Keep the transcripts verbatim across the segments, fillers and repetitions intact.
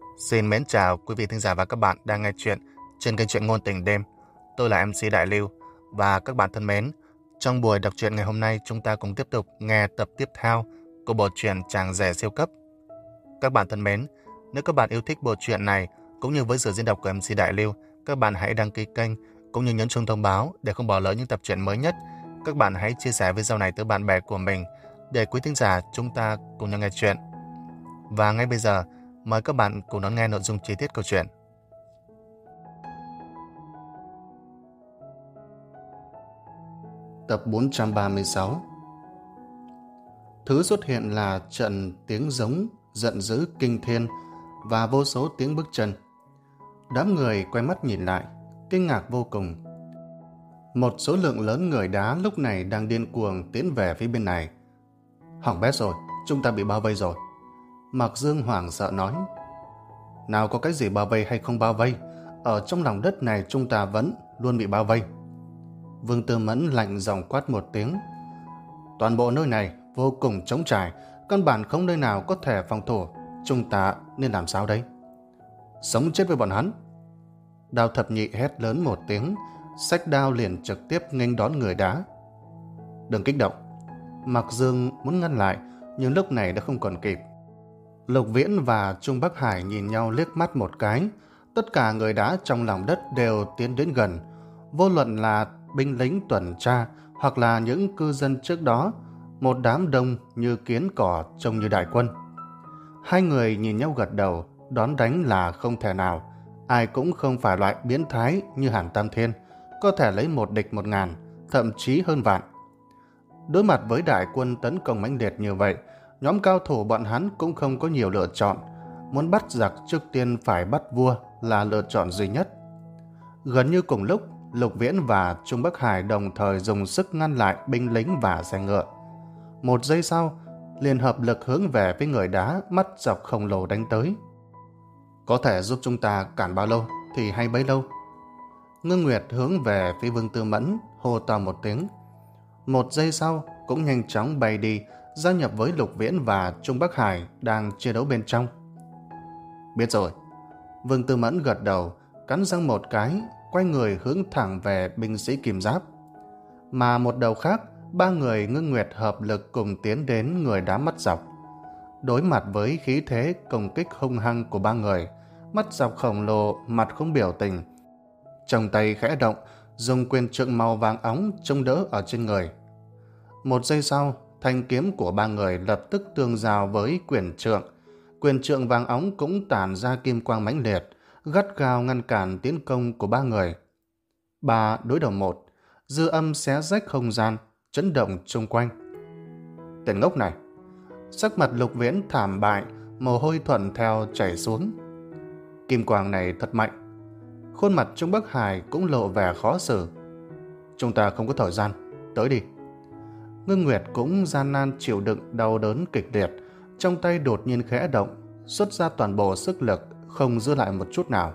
Xin mến chào quý vị thính giả và các bạn đang nghe chuyện trên kênh truyện ngôn tình đêm. Tôi là em xê Đại Lưu và các bạn thân mến, trong buổi đọc truyện ngày hôm nay chúng ta cùng tiếp tục nghe tập tiếp theo của bộ truyện Chàng rể siêu cấp. Các bạn thân mến, nếu các bạn yêu thích bộ truyện này cũng như với sự diễn đọc của em xê Đại Lưu, các bạn hãy đăng ký kênh cũng như nhấn chuông thông báo để không bỏ lỡ những tập truyện mới nhất. Các bạn hãy chia sẻ video này tới bạn bè của mình để quý thính giả chúng ta cùng nhau nghe chuyện. Và ngay bây giờ, mời các bạn cùng đón nghe nội dung chi tiết câu chuyện. Tập bốn trăm ba mươi sáu. Thứ xuất hiện là trận tiếng giống giận dữ kinh thiên và vô số tiếng bước chân. Đám người quay mắt nhìn lại, kinh ngạc vô cùng. Một số lượng lớn người đá lúc này đang điên cuồng tiến về phía bên này. Hỏng bét rồi, chúng ta bị bao vây rồi. Mạc Dương hoảng sợ nói. Nào có cái gì bao vây hay không bao vây, ở trong lòng đất này chúng ta vẫn luôn bị bao vây. Vương Tư Mẫn lạnh giọng quát một tiếng. Toàn bộ nơi này vô cùng trống trải, căn bản không nơi nào có thể phòng thủ, chúng ta nên làm sao đây? Sống chết với bọn hắn. Đao Thập Nhị hét lớn một tiếng, xách đao liền trực tiếp nghênh đón người đá. Đừng kích động. Mạc Dương muốn ngăn lại, nhưng lúc này đã không còn kịp. Lục Viễn và Trung Bắc Hải nhìn nhau liếc mắt một cái. Tất cả người đá trong lòng đất đều tiến đến gần. Vô luận là binh lính tuần tra hoặc là những cư dân trước đó, một đám đông như kiến cỏ trông như đại quân. Hai người nhìn nhau gật đầu, đón đánh là không thể nào. Ai cũng không phải loại biến thái như Hàn Tam Thiên, có thể lấy một địch một ngàn, thậm chí hơn vạn. Đối mặt với đại quân tấn công mãnh liệt như vậy, nhóm cao thủ bọn hắn cũng không có nhiều lựa chọn. Muốn bắt giặc trước tiên phải bắt vua là lựa chọn duy nhất. Gần như cùng lúc, Lục Viễn và Trung Bắc Hải đồng thời dùng sức ngăn lại binh lính và xe ngựa. Một giây sau, liền hợp lực hướng về với người đá mắt dọc khổng lồ đánh tới. Có thể giúp chúng ta cản bao lâu thì hay bấy lâu. Ngưng Nguyệt hướng về phía Vương Tư Mẫn, hô to một tiếng. Một giây sau, cũng nhanh chóng bay đi, gia nhập với Lục Viễn và Trung Bắc Hải đang chiến đấu bên trong. Biết rồi. Vương Tư Mẫn gật đầu, cắn răng một cái, quay người hướng thẳng về binh sĩ Kim Giáp. Mà một đầu khác, ba người Ngưng Nguyệt hợp lực cùng tiến đến người đá mắt dọc. Đối mặt với khí thế công kích hung hăng của ba người, mắt dọc khổng lồ mặt không biểu tình. Trong tay khẽ động, dùng quyền trượng màu vàng óng chống đỡ ở trên người. Một giây sau, thanh kiếm của ba người lập tức tương giao với quyền trượng. Quyền trượng vàng óng cũng tản ra kim quang mãnh liệt, gắt gao ngăn cản tiến công của ba người. Ba đối đầu một, dư âm xé rách không gian, chấn động chung quanh. Tên ngốc này! Sắc mặt Lục Viễn thảm bại, mồ hôi thuận theo chảy xuống. Kim quang này thật mạnh. Khuôn mặt Trung Bắc Hải cũng lộ vẻ khó xử. Chúng ta không có thời gian, tới đi. Ngưng Nguyệt cũng gian nan chịu đựng đau đớn kịch liệt, trong tay đột nhiên khẽ động, xuất ra toàn bộ sức lực, không giữ lại một chút nào.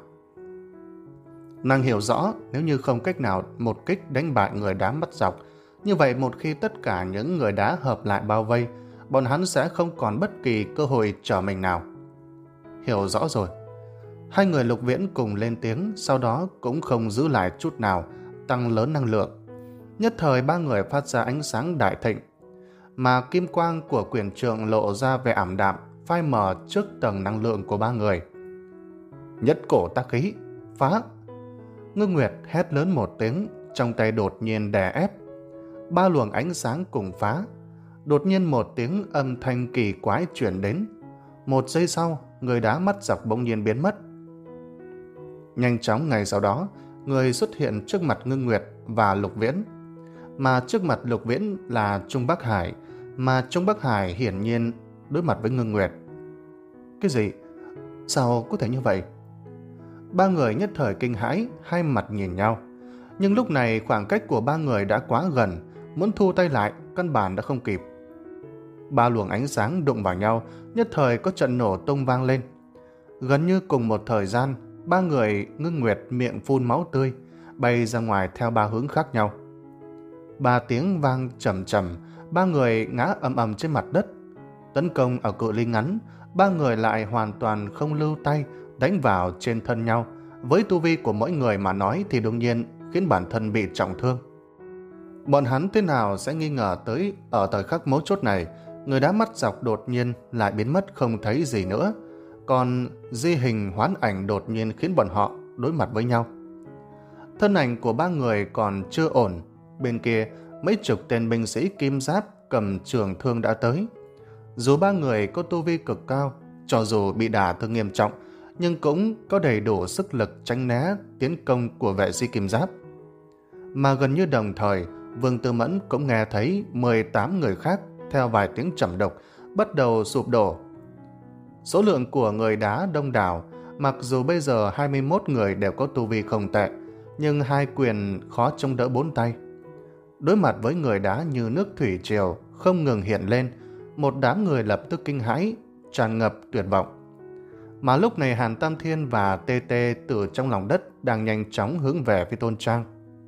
Nàng hiểu rõ, nếu như không cách nào một kích đánh bại người đá mắt dọc, như vậy một khi tất cả những người đá hợp lại bao vây, bọn hắn sẽ không còn bất kỳ cơ hội trở mình nào. Hiểu rõ rồi. Hai người Lục Viễn cùng lên tiếng, sau đó cũng không giữ lại chút nào, tăng lớn năng lượng. Nhất thời ba người phát ra ánh sáng đại thịnh, mà kim quang của quyền trượng lộ ra vẻ ảm đạm, phai mờ trước tầng năng lượng của ba người. Nhất cổ tác khí, phá! Ngưng Nguyệt hét lớn một tiếng, trong tay đột nhiên đè ép. Ba luồng ánh sáng cùng phá. Đột nhiên một tiếng âm thanh kỳ quái chuyển đến. Một giây sau, người đá mắt dọc bỗng nhiên biến mất. Nhanh chóng ngày sau đó, người xuất hiện trước mặt Ngưng Nguyệt và Lục Viễn. Mà trước mặt Lục Viễn là Trung Bắc Hải, mà Trung Bắc Hải hiển nhiên đối mặt với Ngưng Nguyệt. Cái gì? Sao có thể như vậy? Ba người nhất thời kinh hãi, hai mặt nhìn nhau. Nhưng lúc này khoảng cách của ba người đã quá gần, muốn thu tay lại, căn bản đã không kịp. Ba luồng ánh sáng đụng vào nhau, nhất thời có trận nổ tung vang lên. Gần như cùng một thời gian, ba người Ngưng Nguyệt miệng phun máu tươi, bay ra ngoài theo ba hướng khác nhau. Ba tiếng vang trầm trầm, ba người ngã ầm ầm trên mặt đất. Tấn công ở cự ly ngắn, ba người lại hoàn toàn không lưu tay, đánh vào trên thân nhau. Với tu vi của mỗi người mà nói thì đương nhiên khiến bản thân bị trọng thương. Bọn hắn thế nào sẽ nghi ngờ tới ở thời khắc mấu chốt này, người đá mắt dọc đột nhiên lại biến mất không thấy gì nữa. Còn di hình hoán ảnh đột nhiên khiến bọn họ đối mặt với nhau. Thân ảnh của ba người còn chưa ổn. Bên kia, mấy chục tên binh sĩ kim giáp cầm trường thương đã tới. Dù ba người có tu vi cực cao, cho dù bị đả thương nghiêm trọng, nhưng cũng có đầy đủ sức lực tránh né tiến công của vệ sĩ kim giáp. Mà gần như đồng thời, Vương Tư Mẫn cũng nghe thấy mười tám người khác theo vài tiếng trầm đục bắt đầu sụp đổ. Số lượng của người đá đông đảo, mặc dù bây giờ hai mươi mốt người đều có tu vi không tệ, nhưng hai quyền khó chống đỡ bốn tay. Đối mặt với người đá như nước thủy triều không ngừng hiện lên, một đám người lập tức kinh hãi, tràn ngập tuyệt vọng. Mà lúc này Hàn Tam Thiên và Tê Tê từ trong lòng đất đang nhanh chóng hướng về phía Tôn Trang.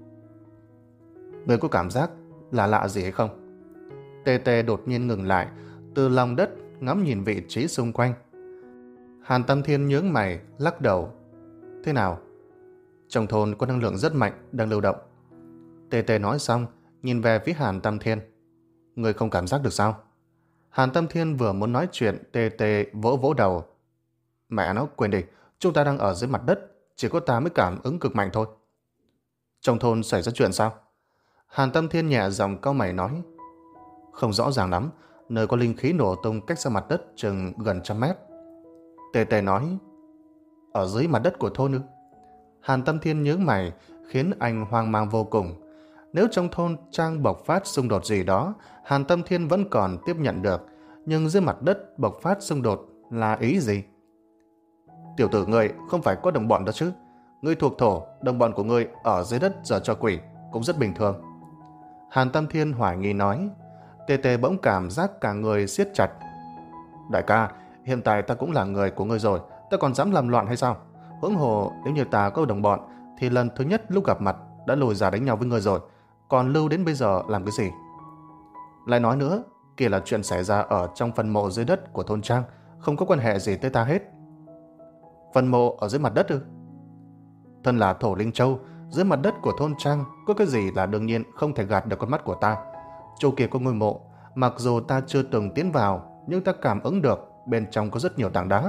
Người có cảm giác là lạ gì hay không? Tê Tê đột nhiên ngừng lại, từ lòng đất ngắm nhìn vị trí xung quanh. Hàn Tam Thiên nhướng mày, lắc đầu. Thế nào? Trong thôn có năng lượng rất mạnh đang lưu động. Tê Tê nói xong, nhìn về phía Hàn Tam Thiên. Người không cảm giác được sao? Hàn Tam Thiên vừa muốn nói chuyện, Tê Tê vỗ vỗ đầu. Mẹ nó, quên đi, chúng ta đang ở dưới mặt đất, chỉ có ta mới cảm ứng cực mạnh thôi. Trong thôn xảy ra chuyện sao? Hàn Tam Thiên nhẹ giọng cau mày nói. Không rõ ràng lắm, nơi có linh khí nổ tung cách xa mặt đất chừng gần trăm mét. Tê Tê nói. Ở dưới mặt đất của thôn ư? Hàn Tam Thiên nhướng mày, khiến anh hoang mang vô cùng. Nếu trong thôn Trang bộc phát xung đột gì đó, Hàn Tam Thiên vẫn còn tiếp nhận được, nhưng dưới mặt đất bộc phát xung đột là ý gì? Tiểu tử ngươi không phải có đồng bọn đó chứ? Ngươi thuộc thổ, đồng bọn của ngươi ở dưới đất giờ cho quỷ, cũng rất bình thường. Hàn Tam Thiên hoài nghi nói. Tê Tê bỗng cảm giác cả người siết chặt. Đại ca, hiện tại ta cũng là người của ngươi rồi, ta còn dám làm loạn hay sao? Huống hồ nếu như ta có đồng bọn thì lần thứ nhất lúc gặp mặt đã lùi ra đánh nhau với ngươi rồi, còn lưu đến bây giờ làm cái gì? Lại nói nữa, kia là chuyện xảy ra ở trong phần mộ dưới đất của thôn Trang, không có quan hệ gì tới ta hết. Phần mộ ở dưới mặt đất ư? Thân là thổ linh châu, dưới mặt đất của thôn Trang có cái gì là đương nhiên không thể gạt được con mắt của ta. Chỗ kia có ngôi mộ, mặc dù ta chưa từng tiến vào, nhưng ta cảm ứng được bên trong có rất nhiều tảng đá.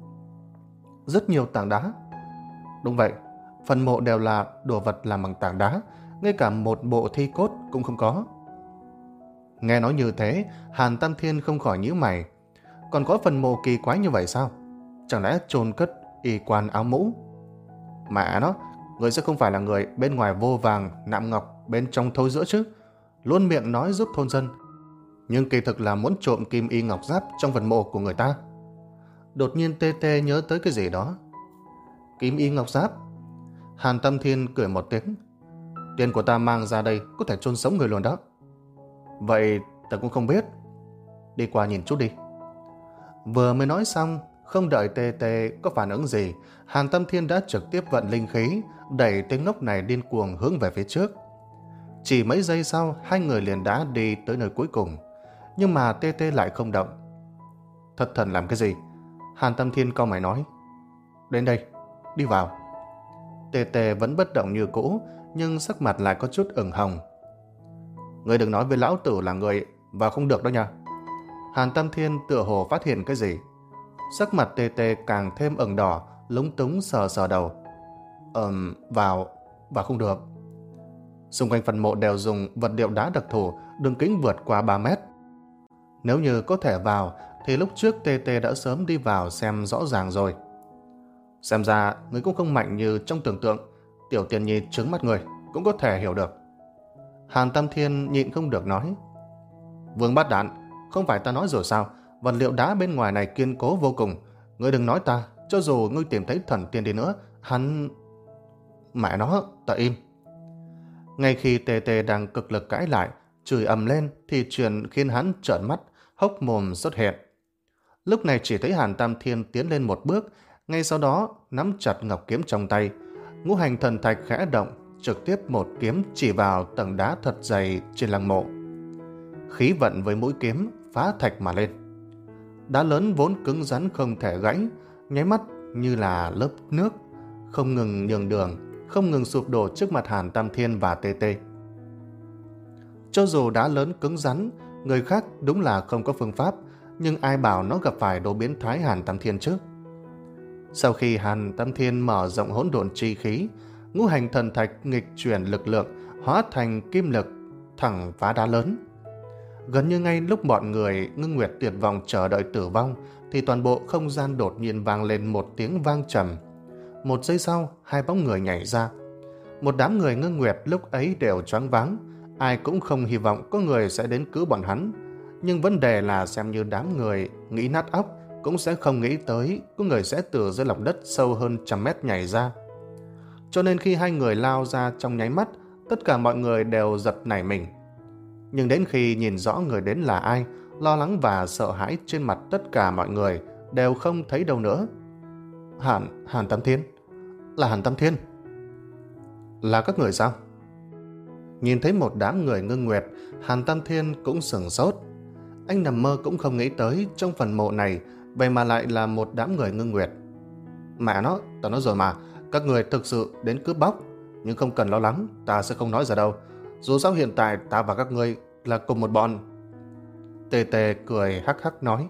Rất nhiều tảng đá? Đúng vậy, phần mộ đều là đồ vật làm bằng tảng đá, ngay cả một bộ thi cốt cũng không có. Nghe nói như thế, Hàn Tam Thiên không khỏi nhíu mày. Còn có phần mộ kỳ quái như vậy sao? Chẳng lẽ chôn cất y quan áo mũ? Mẹ nó, người sẽ không phải là người bên ngoài vô vàng nạm ngọc, bên trong thối giữa chứ? Luôn miệng nói giúp thôn dân, nhưng kỳ thực là muốn trộm kim y ngọc giáp trong phần mộ của người ta. Đột nhiên Tê Tê nhớ tới cái gì đó. Kim y ngọc giáp? Hàn Tam Thiên cười một tiếng. Tiền của ta mang ra đây có thể chôn sống người luôn đó. Vậy ta cũng không biết. Đi qua nhìn chút đi. Vừa mới nói xong, không đợi Tê Tê có phản ứng gì, Hàn Tam Thiên đã trực tiếp vận linh khí, đẩy tên ngốc này điên cuồng hướng về phía trước. Chỉ mấy giây sau, hai người liền đã đi tới nơi cuối cùng. Nhưng mà Tê Tê lại không động. Thất thần làm cái gì? Hàn Tam Thiên cau mày nói. Đến đây, đi vào. Tê Tê vẫn bất động như cũ, nhưng sắc mặt lại có chút ửng hồng. Người đừng nói với lão tử là người vào không được đó nha. Hàn Tam Thiên tựa hồ phát hiện cái gì. Sắc mặt Tê Tê càng thêm ửng đỏ, lúng túng sờ sờ đầu. Ờm, vào, vào không được. Xung quanh phần mộ đều dùng vật liệu đá đặc thù, đường kính vượt qua ba mét. Nếu như có thể vào, thì lúc trước Tê Tê đã sớm đi vào xem rõ ràng rồi. Xem ra, người cũng không mạnh như trong tưởng tượng. Tiểu Tiên Nhi trứng mắt người, cũng có thể hiểu được. Hàn Tam Thiên nhịn không được nói. Vương Bát Đản, không phải ta nói rồi sao? Vật liệu đá bên ngoài này kiên cố vô cùng. Ngươi đừng nói ta, cho dù ngươi tìm thấy thần tiên đi nữa, hắn... Mẹ nó, ta im. Ngay khi Tê Tê đang cực lực cãi lại, chửi ầm lên, thì chuyện khiến hắn trợn mắt, hốc mồm xuất hiện. Lúc này chỉ thấy Hàn Tam Thiên tiến lên một bước, ngay sau đó nắm chặt ngọc kiếm trong tay. Ngũ hành thần thạch khẽ động, trực tiếp một kiếm chỉ vào tầng đá thật dày trên lăng mộ. Khí vận với mũi kiếm phá thạch mà lên. Đá lớn vốn cứng rắn không thể gãy, nháy mắt như là lớp nước, không ngừng nhường đường, không ngừng sụp đổ trước mặt Hàn Tam Thiên và tê tê. Cho dù đá lớn cứng rắn, người khác đúng là không có phương pháp, nhưng ai bảo nó gặp phải đồ biến thái Hàn Tam Thiên chứ? Sau khi Hàn Tam Thiên mở rộng hỗn độn chi khí, ngũ hành thần thạch nghịch chuyển lực lượng, hóa thành kim lực, thẳng phá đá lớn. Gần như ngay lúc bọn người ngưng nguyệt tuyệt vọng chờ đợi tử vong, thì toàn bộ không gian đột nhiên vang lên một tiếng vang trầm. Một giây sau, hai bóng người nhảy ra. Một đám người ngưng nguyệt lúc ấy đều choáng váng, ai cũng không hy vọng có người sẽ đến cứu bọn hắn. Nhưng vấn đề là xem như đám người nghĩ nát óc cũng sẽ không nghĩ tới có người sẽ từ dưới lòng đất sâu hơn trăm mét nhảy ra. Cho nên khi hai người lao ra trong nháy mắt, tất cả mọi người đều giật nảy mình. Nhưng đến khi nhìn rõ người đến là ai, lo lắng và sợ hãi trên mặt tất cả mọi người đều không thấy đâu nữa. Hàn, Hàn Tam Thiên? Là Hàn Tam Thiên? Là các người sao? Nhìn thấy một đám người ngưng nguyệt, Hàn Tam Thiên cũng sửng sốt. Anh nằm mơ cũng không nghĩ tới trong phần mộ này vậy mà lại là một đám người ngưng nguyệt. Mẹ nó, tao nói rồi mà, các người thực sự đến cướp bóc. Nhưng không cần lo lắng, ta sẽ không nói ra đâu. Dù sao hiện tại ta và các ngươi là cùng một bọn. Tê Tê cười hắc hắc nói.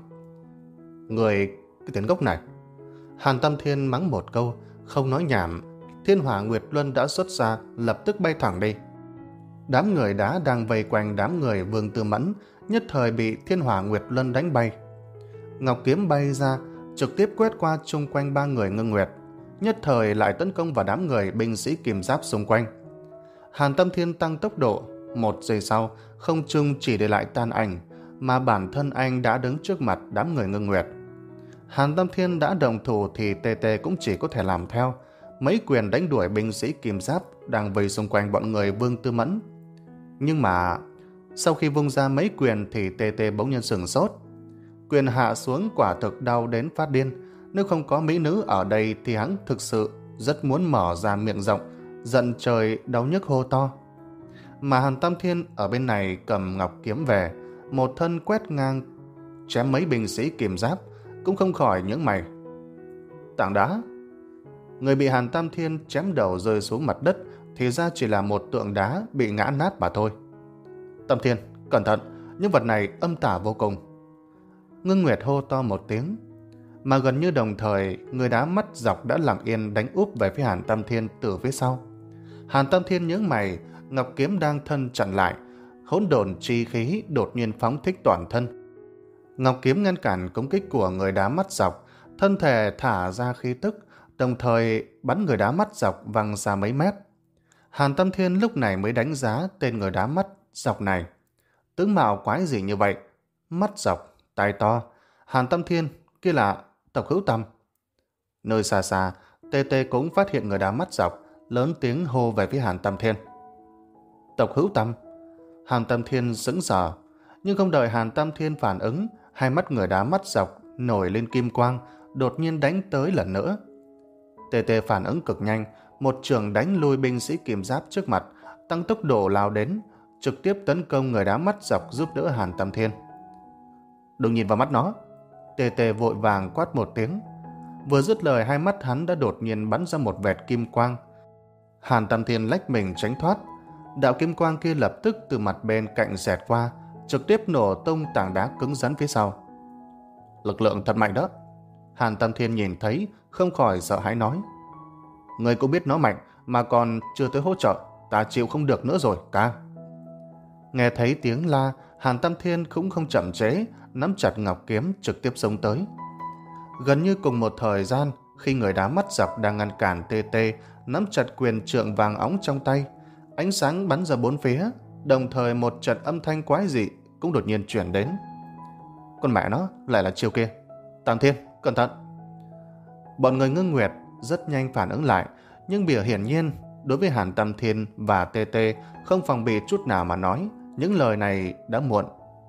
Người, cái tên gốc này. Hàn Tam Thiên mắng một câu, không nói nhảm. Thiên Hỏa Nguyệt Luân đã xuất ra, lập tức bay thẳng đi. Đám người đá đang vây quanh đám người Vương Tư Mẫn, nhất thời bị Thiên Hỏa Nguyệt Luân đánh bay. Ngọc kiếm bay ra, trực tiếp quét qua chung quanh ba người ngưng nguyệt, nhất thời lại tấn công vào đám người binh sĩ kim giáp xung quanh. Hàn Tam Thiên tăng tốc độ, một giây sau, không trung chỉ để lại tan ảnh, mà bản thân anh đã đứng trước mặt đám người ngưng nguyệt. Hàn Tam Thiên đã đồng thủ thì tê tê cũng chỉ có thể làm theo, mấy quyền đánh đuổi binh sĩ kim giáp đang vây xung quanh bọn người Vương Tư Mẫn. Nhưng mà sau khi vung ra mấy quyền thì tê tê bỗng nhiên sửng sốt. Quyền hạ xuống quả thực đau đến phát điên. Nếu không có mỹ nữ ở đây thì hắn thực sự rất muốn mở ra miệng rộng, giận trời đau nhức hô to. Mà Hàn Tam Thiên ở bên này cầm ngọc kiếm về, một thân quét ngang chém mấy binh sĩ kim giáp, cũng không khỏi những mày. Tảng đá. Người bị Hàn Tam Thiên chém đầu rơi xuống mặt đất thì ra chỉ là một tượng đá bị ngã nát mà thôi. Tam Thiên, cẩn thận, những vật này âm tà vô cùng. Ngưng Nguyệt hô to một tiếng. Mà gần như đồng thời, người đá mắt dọc đã lặng yên đánh úp về phía Hàn Tam Thiên từ phía sau. Hàn Tam Thiên nhướng mày, ngọc kiếm đang thân chặn lại, hỗn độn chi khí đột nhiên phóng thích toàn thân. Ngọc kiếm ngăn cản công kích của người đá mắt dọc, thân thể thả ra khí tức, đồng thời bắn người đá mắt dọc văng ra mấy mét. Hàn Tam Thiên lúc này mới đánh giá tên người đá mắt dọc này. Tướng mạo quái gì như vậy? Mắt dọc, tai to. Hàn Tam Thiên, kia là tộc Hữu Tâm. Nơi xa xa, tê tê cũng phát hiện người đá mắt dọc, lớn tiếng hô về phía Hàn Tam Thiên. Tộc Hữu Tâm. Hàn Tam Thiên sững sờ, nhưng không đợi Hàn Tam Thiên phản ứng, hai mắt người đá mắt dọc nổi lên kim quang, đột nhiên đánh tới lần nữa. tê tê phản ứng cực nhanh, một trường đánh lui binh sĩ kim giáp trước mặt, tăng tốc độ lao đến, trực tiếp tấn công người đá mắt dọc giúp đỡ Hàn Tam Thiên. Đừng nhìn vào mắt nó. Tê tê vội vàng quát một tiếng. Vừa dứt lời, hai mắt hắn đã đột nhiên bắn ra một vệt kim quang. Hàn Tam Thiên lách mình tránh thoát. Đạo kim quang kia lập tức từ mặt bên cạnh xẹt qua, trực tiếp nổ tung tảng đá cứng rắn phía sau. Lực lượng thật mạnh đó. Hàn Tam Thiên nhìn thấy, không khỏi sợ hãi nói. Người cũng biết nó mạnh, mà còn chưa tới hỗ trợ, ta chịu không được nữa rồi, ca. Nghe thấy tiếng la, Hàn Tam Thiên cũng không chậm chế, nắm chặt ngọc kiếm trực tiếp xông tới. Gần như cùng một thời gian, khi người đá mắt dọc đang ngăn cản tê tê, nắm chặt quyền trượng vàng óng trong tay, ánh sáng bắn ra bốn phía, đồng thời một trận âm thanh quái dị cũng đột nhiên chuyển đến. Con mẹ nó, lại là chiều kia. Tam Thiên, cẩn thận. Bọn người ngưng nguyệt rất nhanh phản ứng lại, nhưng biểu hiển nhiên đối với Hàn Tam Thiên và tê tê không phòng bị chút nào mà nói, những lời này đã muộn.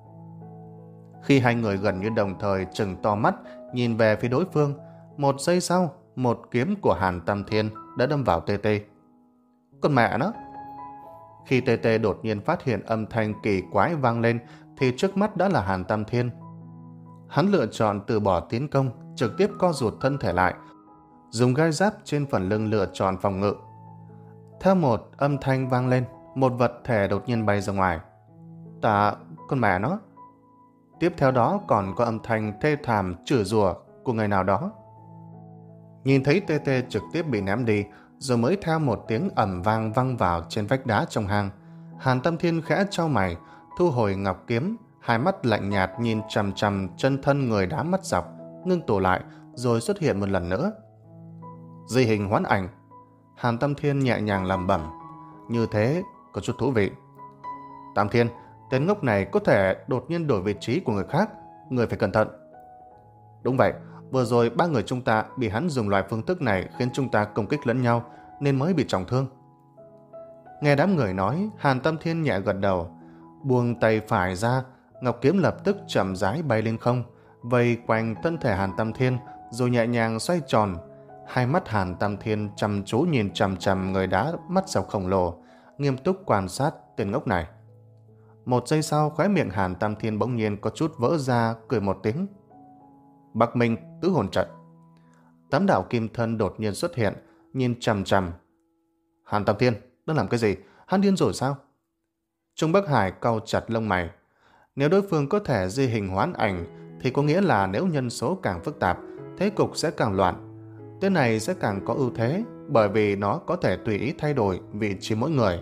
Khi hai người gần như đồng thời trừng to mắt nhìn về phía đối phương, một giây sau, một kiếm của Hàn Tam Thiên đã đâm vào tê tê. Con mẹ nó! Khi tê tê đột nhiên phát hiện âm thanh kỳ quái vang lên thì trước mắt đã là Hàn Tam Thiên. Hắn lựa chọn từ bỏ tiến công, trực tiếp co rụt thân thể lại, dùng gai giáp trên phần lưng lựa chọn phòng ngự. Theo một âm thanh vang lên, một vật thể đột nhiên bay ra ngoài. Ta, con mẹ nó! Tiếp theo đó còn có âm thanh thê thảm chửi rủa của người nào đó. Nhìn thấy tê tê trực tiếp bị ném đi, rồi mới theo một tiếng ầm vang văng vào trên vách đá trong hang, Hàn Tâm Thiên khẽ chau mày, thu hồi ngọc kiếm, hai mắt lạnh nhạt nhìn chằm chằm chân thân người đá mắt dọc, ngưng tụ lại, rồi xuất hiện một lần nữa. Di hình hoán ảnh. Hàn Tâm Thiên nhẹ nhàng lẩm bẩm, như thế có chút thú vị. Tam Thiên, tên ngốc này có thể đột nhiên đổi vị trí của người khác, người phải cẩn thận. Đúng vậy, vừa rồi ba người chúng ta bị hắn dùng loại phương thức này khiến chúng ta công kích lẫn nhau nên mới bị trọng thương. Nghe đám người nói, Hàn Tâm Thiên nhẹ gật đầu, buông tay phải ra, ngọc kiếm lập tức chậm rãi bay lên không, vây quanh thân thể Hàn Tâm Thiên rồi nhẹ nhàng xoay tròn. Hai mắt Hàn Tâm Thiên chăm chú nhìn chằm chằm người đá mắt dọc khổng lồ, nghiêm túc quan sát tên ngốc này. Một giây sau, khóe miệng Hàn Tâm Thiên bỗng nhiên có chút vỡ ra, cười một tiếng. Bắc Minh tứ hồn trận. Tám đạo kim thân đột nhiên xuất hiện, nhìn chằm chằm. Hàn Tâm Thiên, đang làm cái gì? Hắn điên rồi sao? Trung Bắc Hải cau chặt lông mày. Nếu đối phương có thể di hình hoán ảnh, thì có nghĩa là nếu nhân số càng phức tạp, thế cục sẽ càng loạn. Tên này sẽ càng có ưu thế, bởi vì nó có thể tùy ý thay đổi vị trí mỗi người.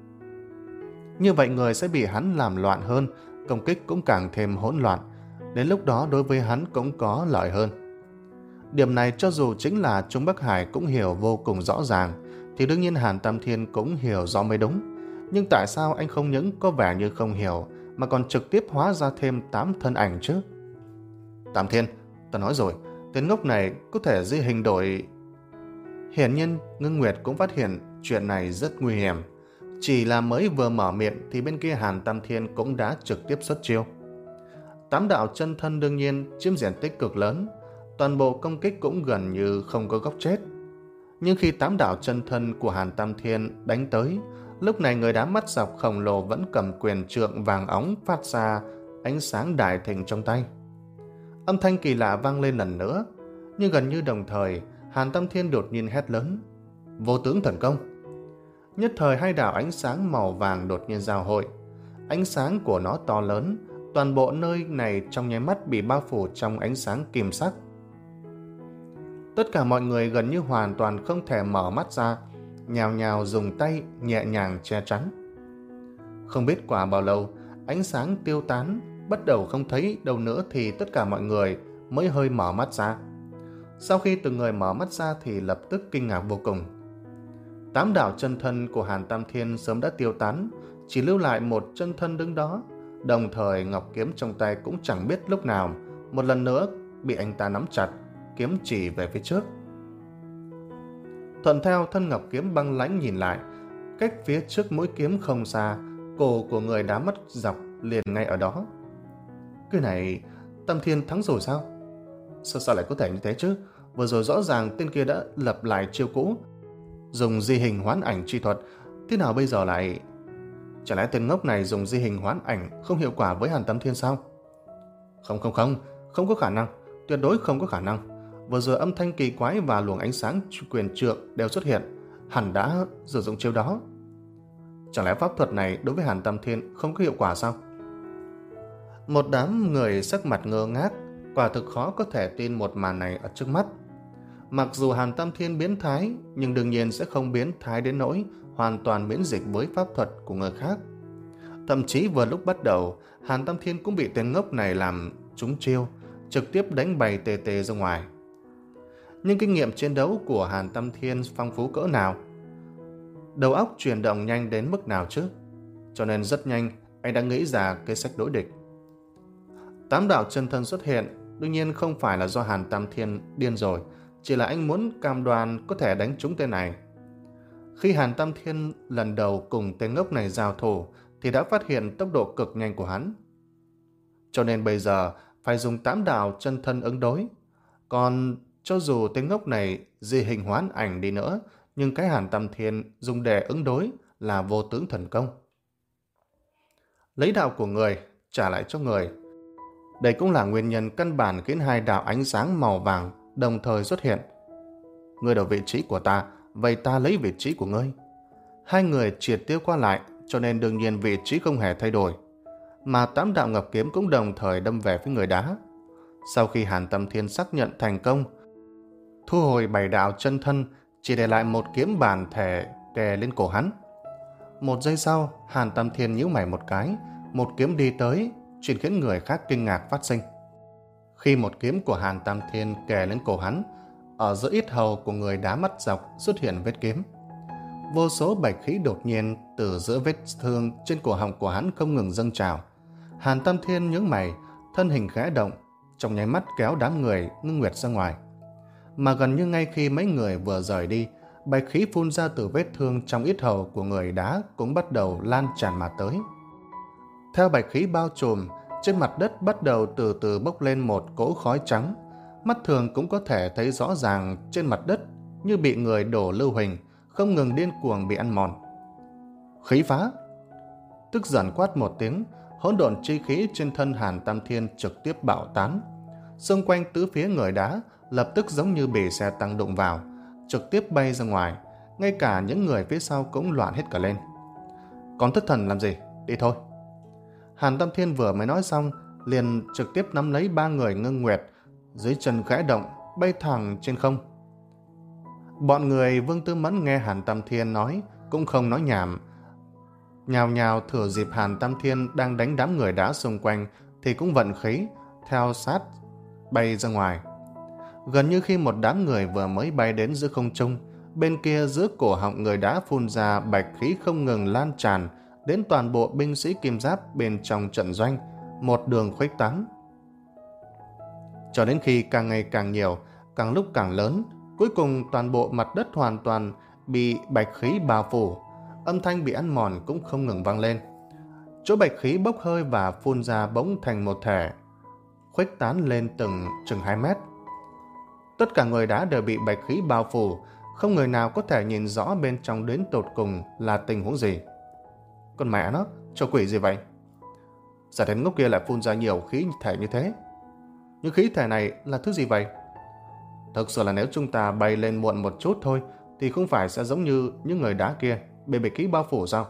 Như vậy người sẽ bị hắn làm loạn hơn, công kích cũng càng thêm hỗn loạn. Đến lúc đó đối với hắn cũng có lợi hơn. Điểm này cho dù chính là Trung Bắc Hải cũng hiểu vô cùng rõ ràng, thì đương nhiên Hàn Tâm Thiên cũng hiểu rõ mới đúng. Nhưng tại sao anh không những có vẻ như không hiểu, mà còn trực tiếp hóa ra thêm tám thân ảnh chứ? Tam Thiên, ta nói rồi, tên ngốc này có thể di hình đổi. Hiển nhiên Ngưng Nguyệt cũng phát hiện chuyện này rất nguy hiểm. Chỉ là mới vừa mở miệng thì bên kia Hàn Tam Thiên cũng đã trực tiếp xuất chiêu. Tám đạo chân thân đương nhiên chiếm diện tích cực lớn, toàn bộ công kích cũng gần như không có góc chết. Nhưng khi tám đạo chân thân của Hàn Tam Thiên đánh tới, lúc này người đá mắt dọc khổng lồ vẫn cầm quyền trượng vàng óng phát ra ánh sáng đại thịnh trong tay. Âm thanh kỳ lạ vang lên lần nữa, nhưng gần như đồng thời Hàn Tam Thiên đột nhiên hét lớn: Vô tướng thần công! Nhất thời hai đạo ánh sáng màu vàng đột nhiên giao hội. Ánh sáng của nó to lớn, toàn bộ nơi này trong nháy mắt bị bao phủ trong ánh sáng kim sắc. Tất cả mọi người gần như hoàn toàn không thể mở mắt ra, nhào nhào dùng tay nhẹ nhàng che chắn. Không biết qua bao lâu, ánh sáng tiêu tán, bắt đầu không thấy đâu nữa thì tất cả mọi người mới hơi mở mắt ra. Sau khi từng người mở mắt ra thì lập tức kinh ngạc vô cùng. Tám đạo chân thân của Hàn Tam Thiên sớm đã tiêu tán, chỉ lưu lại một chân thân đứng đó. Đồng thời ngọc kiếm trong tay cũng chẳng biết lúc nào một lần nữa bị anh ta nắm chặt, kiếm chỉ về phía trước. Thuận theo thân ngọc kiếm băng lãnh nhìn lại, cách phía trước mũi kiếm không xa, cổ của người đá mắt dọc liền ngay ở đó. Cái này, Tam Thiên thắng rồi sao? Sao sao lại có thể như thế chứ? Vừa rồi rõ ràng tên kia đã lập lại chiêu cũ, dùng di hình hoán ảnh chi thuật, thế nào bây giờ lại... Chả lẽ tên ngốc này dùng di hình hoán ảnh không hiệu quả với Hàn Tam Thiên sao? Không không không, không có khả năng, tuyệt đối không có khả năng. Vừa rồi âm thanh kỳ quái và luồng ánh sáng quyền trượng đều xuất hiện, hẳn đã sử dụng chiêu đó. Chẳng lẽ pháp thuật này đối với Hàn Tam Thiên không có hiệu quả sao? Một đám người sắc mặt ngơ ngác, quả thực khó có thể tin một màn này ở trước mắt. Mặc dù Hàn Tam Thiên biến thái, nhưng đương nhiên sẽ không biến thái đến nỗi hoàn toàn miễn dịch với pháp thuật của người khác. Thậm chí vừa lúc bắt đầu, Hàn Tam Thiên cũng bị tên ngốc này làm trúng chiêu, trực tiếp đánh bày tê tê ra ngoài. Nhưng kinh nghiệm chiến đấu của Hàn Tam Thiên phong phú cỡ nào, đầu óc chuyển động nhanh đến mức nào chứ? Cho nên rất nhanh anh đã nghĩ ra kế sách đối địch. Tám đạo chân thân xuất hiện, đương nhiên không phải là do Hàn Tam Thiên điên rồi, chỉ là anh muốn cam đoan có thể đánh trúng tên này. Khi Hàn Tam Thiên lần đầu cùng tên ngốc này giao thủ thì đã phát hiện tốc độ cực nhanh của hắn. Cho nên bây giờ phải dùng tám đạo chân thân ứng đối. Còn cho dù tên ngốc này di hình hoán ảnh đi nữa, nhưng cái Hàn Tam Thiên dùng để ứng đối là vô tướng thần công. Lấy đạo của người trả lại cho người. Đây cũng là nguyên nhân căn bản khiến hai đạo ánh sáng màu vàng đồng thời xuất hiện. Ngươi ở vị trí của ta, vậy ta lấy vị trí của ngươi. Hai người triệt tiêu qua lại, cho nên đương nhiên vị trí không hề thay đổi. Mà tám đạo ngọc kiếm cũng đồng thời đâm về phía người đá. Sau khi Hàn Tâm Thiên xác nhận thành công, thu hồi bảy đạo chân thân, chỉ để lại một kiếm bản thể kề lên cổ hắn. Một giây sau, Hàn Tâm Thiên nhíu mày một cái, một kiếm đi tới, chuyện khiến người khác kinh ngạc phát sinh. Khi một kiếm của Hàn Tâm Thiên kề lên cổ hắn, ở giữa yết hầu của người đá mắt dọc xuất hiện vết kiếm. Vô số bạch khí đột nhiên từ giữa vết thương trên cổ họng của hắn không ngừng dâng trào. Hàn Tâm Thiên nhướng mày, thân hình khẽ động, trong nháy mắt kéo đám người Ngưng Nguyệt ra ngoài. Mà gần như ngay khi mấy người vừa rời đi, bạch khí phun ra từ vết thương trong yết hầu của người đá cũng bắt đầu lan tràn mà tới. Theo bạch khí bao trùm, trên mặt đất bắt đầu từ từ bốc lên một cỗ khói trắng. Mắt thường cũng có thể thấy rõ ràng trên mặt đất như bị người đổ lưu huỳnh, không ngừng điên cuồng bị ăn mòn. Khí phá! Tức giận quát một tiếng, hỗn độn chi khí trên thân Hàn Tam Thiên trực tiếp bạo tán. Xung quanh tứ phía người đá lập tức giống như bị xe tăng đụng vào, trực tiếp bay ra ngoài. Ngay cả những người phía sau cũng loạn hết cả lên. Còn thất thần làm gì? Đi thôi! Hàn Tam Thiên vừa mới nói xong, liền trực tiếp nắm lấy ba người Ngưng Nguyệt, dưới chân khẽ động, bay thẳng trên không. Bọn người Vương Tư Mẫn nghe Hàn Tam Thiên nói cũng không nói nhảm, nhào nhào thừa dịp Hàn Tam Thiên đang đánh đám người đá xung quanh thì cũng vận khí theo sát bay ra ngoài. Gần như khi một đám người vừa mới bay đến giữa không trung, bên kia giữa cổ họng người đá phun ra bạch khí không ngừng lan tràn đến toàn bộ binh sĩ kim giáp bên trong trận doanh, một đường khuếch tán. Cho đến khi càng ngày càng nhiều, càng lúc càng lớn, cuối cùng toàn bộ mặt đất hoàn toàn bị bạch khí bao phủ, âm thanh bị ăn mòn cũng không ngừng vang lên. Chỗ bạch khí bốc hơi và phun ra bỗng thành một thể, khuếch tán lên từng chừng hai mét. Tất cả người đá đều bị bạch khí bao phủ, không người nào có thể nhìn rõ bên trong đến tột cùng là tình huống gì. Con mẹ nó, cho quỷ gì vậy? Giả đến ngốc kia lại phun ra nhiều khí thể như thế. Nhưng khí thể này là thứ gì vậy? Thực sự là nếu chúng ta bay lên muộn một chút thôi thì không phải sẽ giống như những người đá kia bị bạch khí bao phủ sao?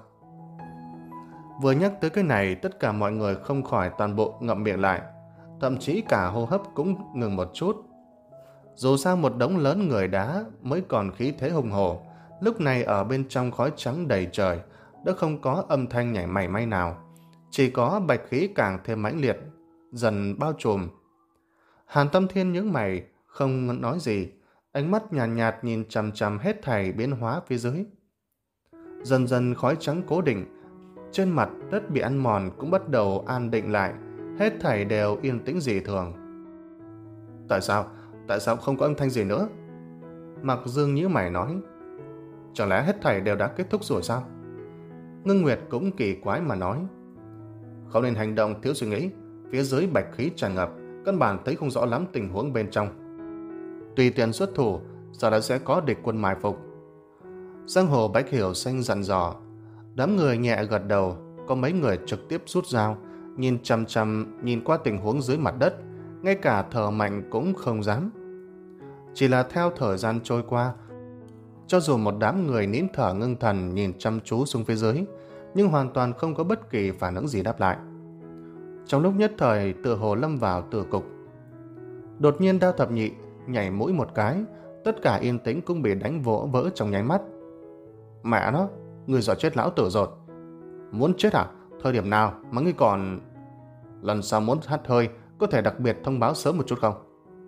Vừa nhắc tới cái này, tất cả mọi người không khỏi toàn bộ ngậm miệng lại, thậm chí cả hô hấp cũng ngừng một chút. Dù sao một đống lớn người đá mới còn khí thế hùng hổ, lúc này ở bên trong khói trắng đầy trời đã không có âm thanh nhảy mảy may nào, chỉ có bạch khí càng thêm mãnh liệt dần bao trùm. Hàn Tâm Thiên nhướng mày không nói gì, ánh mắt nhàn nhạt, nhạt nhìn chằm chằm hết thảy biến hóa phía dưới. Dần dần khói trắng cố định, trên mặt đất bị ăn mòn cũng bắt đầu an định lại, hết thảy đều yên tĩnh dị thường. Tại sao? Tại sao không có âm thanh gì nữa? Mạc Dương nhíu mày nói, chẳng lẽ hết thảy đều đã kết thúc rồi sao? Ngưng Nguyệt cũng kỳ quái mà nói, không nên hành động thiếu suy nghĩ, phía dưới bạch khí tràn ngập, căn bản thấy không rõ lắm tình huống bên trong. Tùy tiện xuất thủ, giờ đã sẽ có địch quân mai phục. Giang hồ Bách Hiểu Xanh dặn dò. Đám người nhẹ gật đầu, có mấy người trực tiếp rút dao, nhìn chằm chằm nhìn qua tình huống dưới mặt đất, ngay cả thở mạnh cũng không dám. Chỉ là theo thời gian trôi qua, cho dù một đám người nín thở ngưng thần nhìn chăm chú xuống phía dưới, nhưng hoàn toàn không có bất kỳ phản ứng gì đáp lại. Trong lúc nhất thời tựa hồ lâm vào tử cục. Đột nhiên Đao Thập Nhị nhảy mũi một cái, tất cả yên tĩnh cũng bị đánh vỗ vỡ trong nháy mắt. Mẹ nó, người dọa chết lão tử rồi. Muốn chết à? Thời điểm nào mà ngươi còn... Lần sau muốn hắt hơi có thể đặc biệt thông báo sớm một chút không?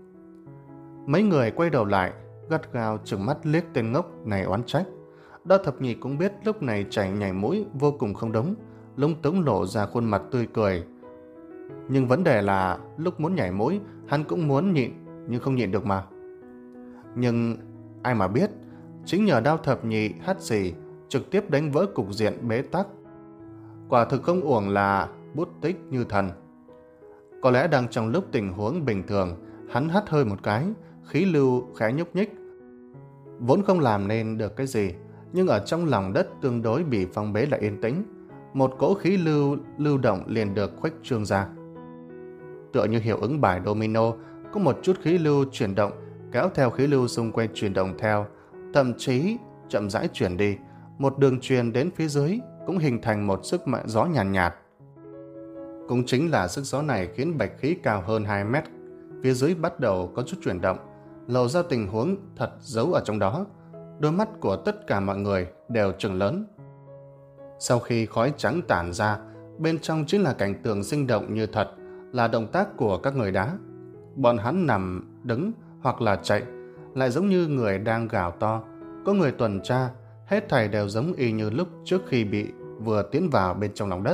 Mấy người quay đầu lại, gắt gao trừng mắt liếc tên ngốc này oán trách. Đao Thập Nhị cũng biết lúc này chảy nhảy mũi vô cùng không đúng, lúng túng lộ ra khuôn mặt tươi cười. Nhưng vấn đề là lúc muốn nhảy mũi, hắn cũng muốn nhịn, nhưng không nhịn được mà. Nhưng ai mà biết, chính nhờ Đao Thập Nhị hắt xì trực tiếp đánh vỡ cục diện bế tắc. Quả thực không uổng là bút tích như thần. Có lẽ đang trong lúc tình huống bình thường, hắn hắt hơi một cái, khí lưu khẽ nhúc nhích, vốn không làm nên được cái gì, nhưng ở trong lòng đất tương đối bị phong bế lại yên tĩnh, một cỗ khí lưu lưu động liền được khuếch trương ra. Tựa như hiệu ứng bài domino, có một chút khí lưu chuyển động kéo theo khí lưu xung quanh chuyển động theo, thậm chí chậm rãi chuyển đi. Một đường truyền đến phía dưới cũng hình thành một sức mạnh gió nhàn nhạt, nhạt. Cũng chính là sức gió này khiến bạch khí cao hơn hai mét phía dưới bắt đầu có chút chuyển động, lộ ra tình huống thật giấu ở trong đó. Đôi mắt của tất cả mọi người đều trừng lớn. Sau khi khói trắng tản ra, bên trong chính là cảnh tượng sinh động như thật, là động tác của các người đá. Bọn hắn nằm, đứng hoặc là chạy, lại giống như người đang gào to. Có người tuần tra, hết thảy đều giống y như lúc trước khi bị vừa tiến vào bên trong lòng đất.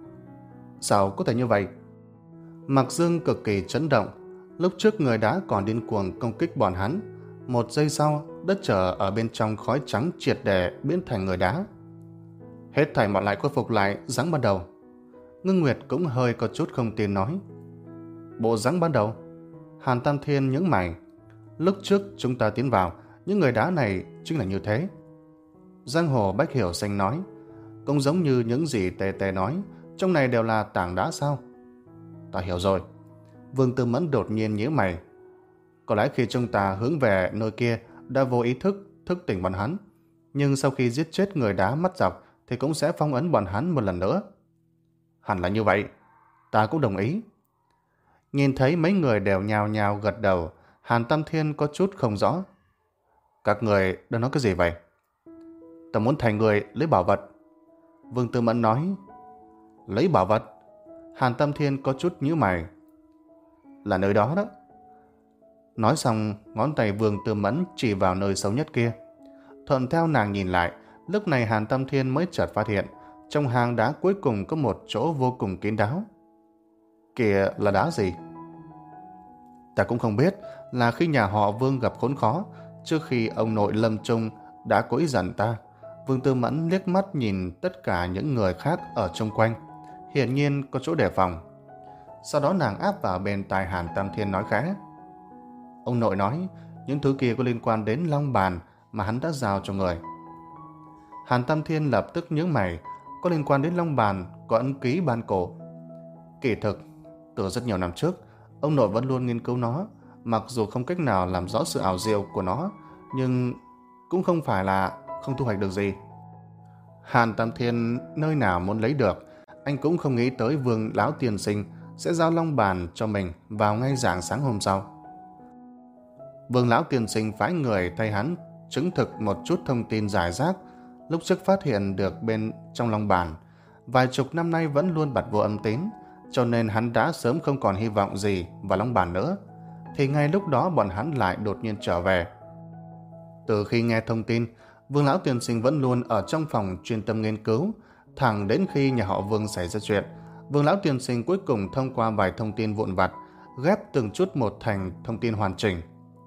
Sao có thể như vậy? Mạc Dương cực kỳ chấn động. Lúc trước người đá còn điên cuồng công kích bọn hắn, một giây sau đất trở ở bên trong khói trắng triệt để biến thành người đá. Hết thảy mọi lại khôi phục lại dáng ban đầu. Ngưng Nguyệt cũng hơi có chút không tin nói. Bộ dáng ban đầu? Hàn Tam Thiên nhướng mày. Lúc trước chúng ta tiến vào, những người đá này chính là như thế. Giang Hồ Bách Hiểu Xanh nói. Cũng giống như những gì Tề Tề nói, trong này đều là tảng đá sao? Ta hiểu rồi. Vương Tư Mẫn đột nhiên nhíu mày. Có lẽ khi chúng ta hướng về nơi kia đã vô ý thức thức tỉnh bọn hắn, nhưng sau khi giết chết người đá mắt dọc thì cũng sẽ phong ấn bọn hắn một lần nữa. Hẳn là như vậy. Ta cũng đồng ý. Nhìn thấy mấy người đều nhào nhào gật đầu, Hàn Tam Thiên có chút không rõ. Các người đang nói cái gì vậy? Ta muốn thay người lấy bảo vật. Vương Tư Mẫn nói. Lấy bảo vật? Hàn Tam Thiên có chút nhíu mày. Là nơi đó đó. Nói xong, ngón tay Vương Tư Mẫn chỉ vào nơi xấu nhất kia. Thuận theo nàng nhìn lại, lúc này Hàn Tam Thiên mới chợt phát hiện, trong hang đá cuối cùng có một chỗ vô cùng kín đáo. Kìa là đá gì? Ta cũng không biết, là khi nhà họ Vương gặp khốn khó, trước khi ông nội lâm chung đã cố ý dặn ta. Vương Tư Mẫn liếc mắt nhìn tất cả những người khác ở xung quanh, hiển nhiên có chỗ đề phòng. Sau đó nàng áp vào bên tai Hàn Tam Thiên nói khẽ. Ông nội nói, những thứ kia có liên quan đến long bàn mà hắn đã giao cho người. Hàn Tam Thiên lập tức nhướng mày. Có liên quan đến long bàn, có ấn ký ban cổ. Kỳ thực, từ rất nhiều năm trước, ông nội vẫn luôn nghiên cứu nó. Mặc dù không cách nào làm rõ sự ảo diệu của nó, nhưng cũng không phải là không thu hoạch được gì. Hàn Tam Thiên nơi nào muốn lấy được, anh cũng không nghĩ tới Vương lão tiên sinh sẽ giao long bàn cho mình vào ngay rạng sáng hôm sau. Vương lão tiên sinh phái người thay hắn chứng thực một chút thông tin giải rác lúc trước phát hiện được bên trong long bàn. Vài chục năm nay vẫn luôn bật vô âm tín, cho nên hắn đã sớm không còn hy vọng gì vào long bàn nữa. Thì ngay lúc đó bọn hắn lại đột nhiên trở về. Từ khi nghe thông tin, Vương lão tiên sinh vẫn luôn ở trong phòng chuyên tâm nghiên cứu, thẳng đến khi nhà họ Vương xảy ra chuyện, Vương lão tiên sinh cuối cùng thông qua vài thông tin vụn vặt, ghép từng chút một thành thông tin hoàn chỉnh.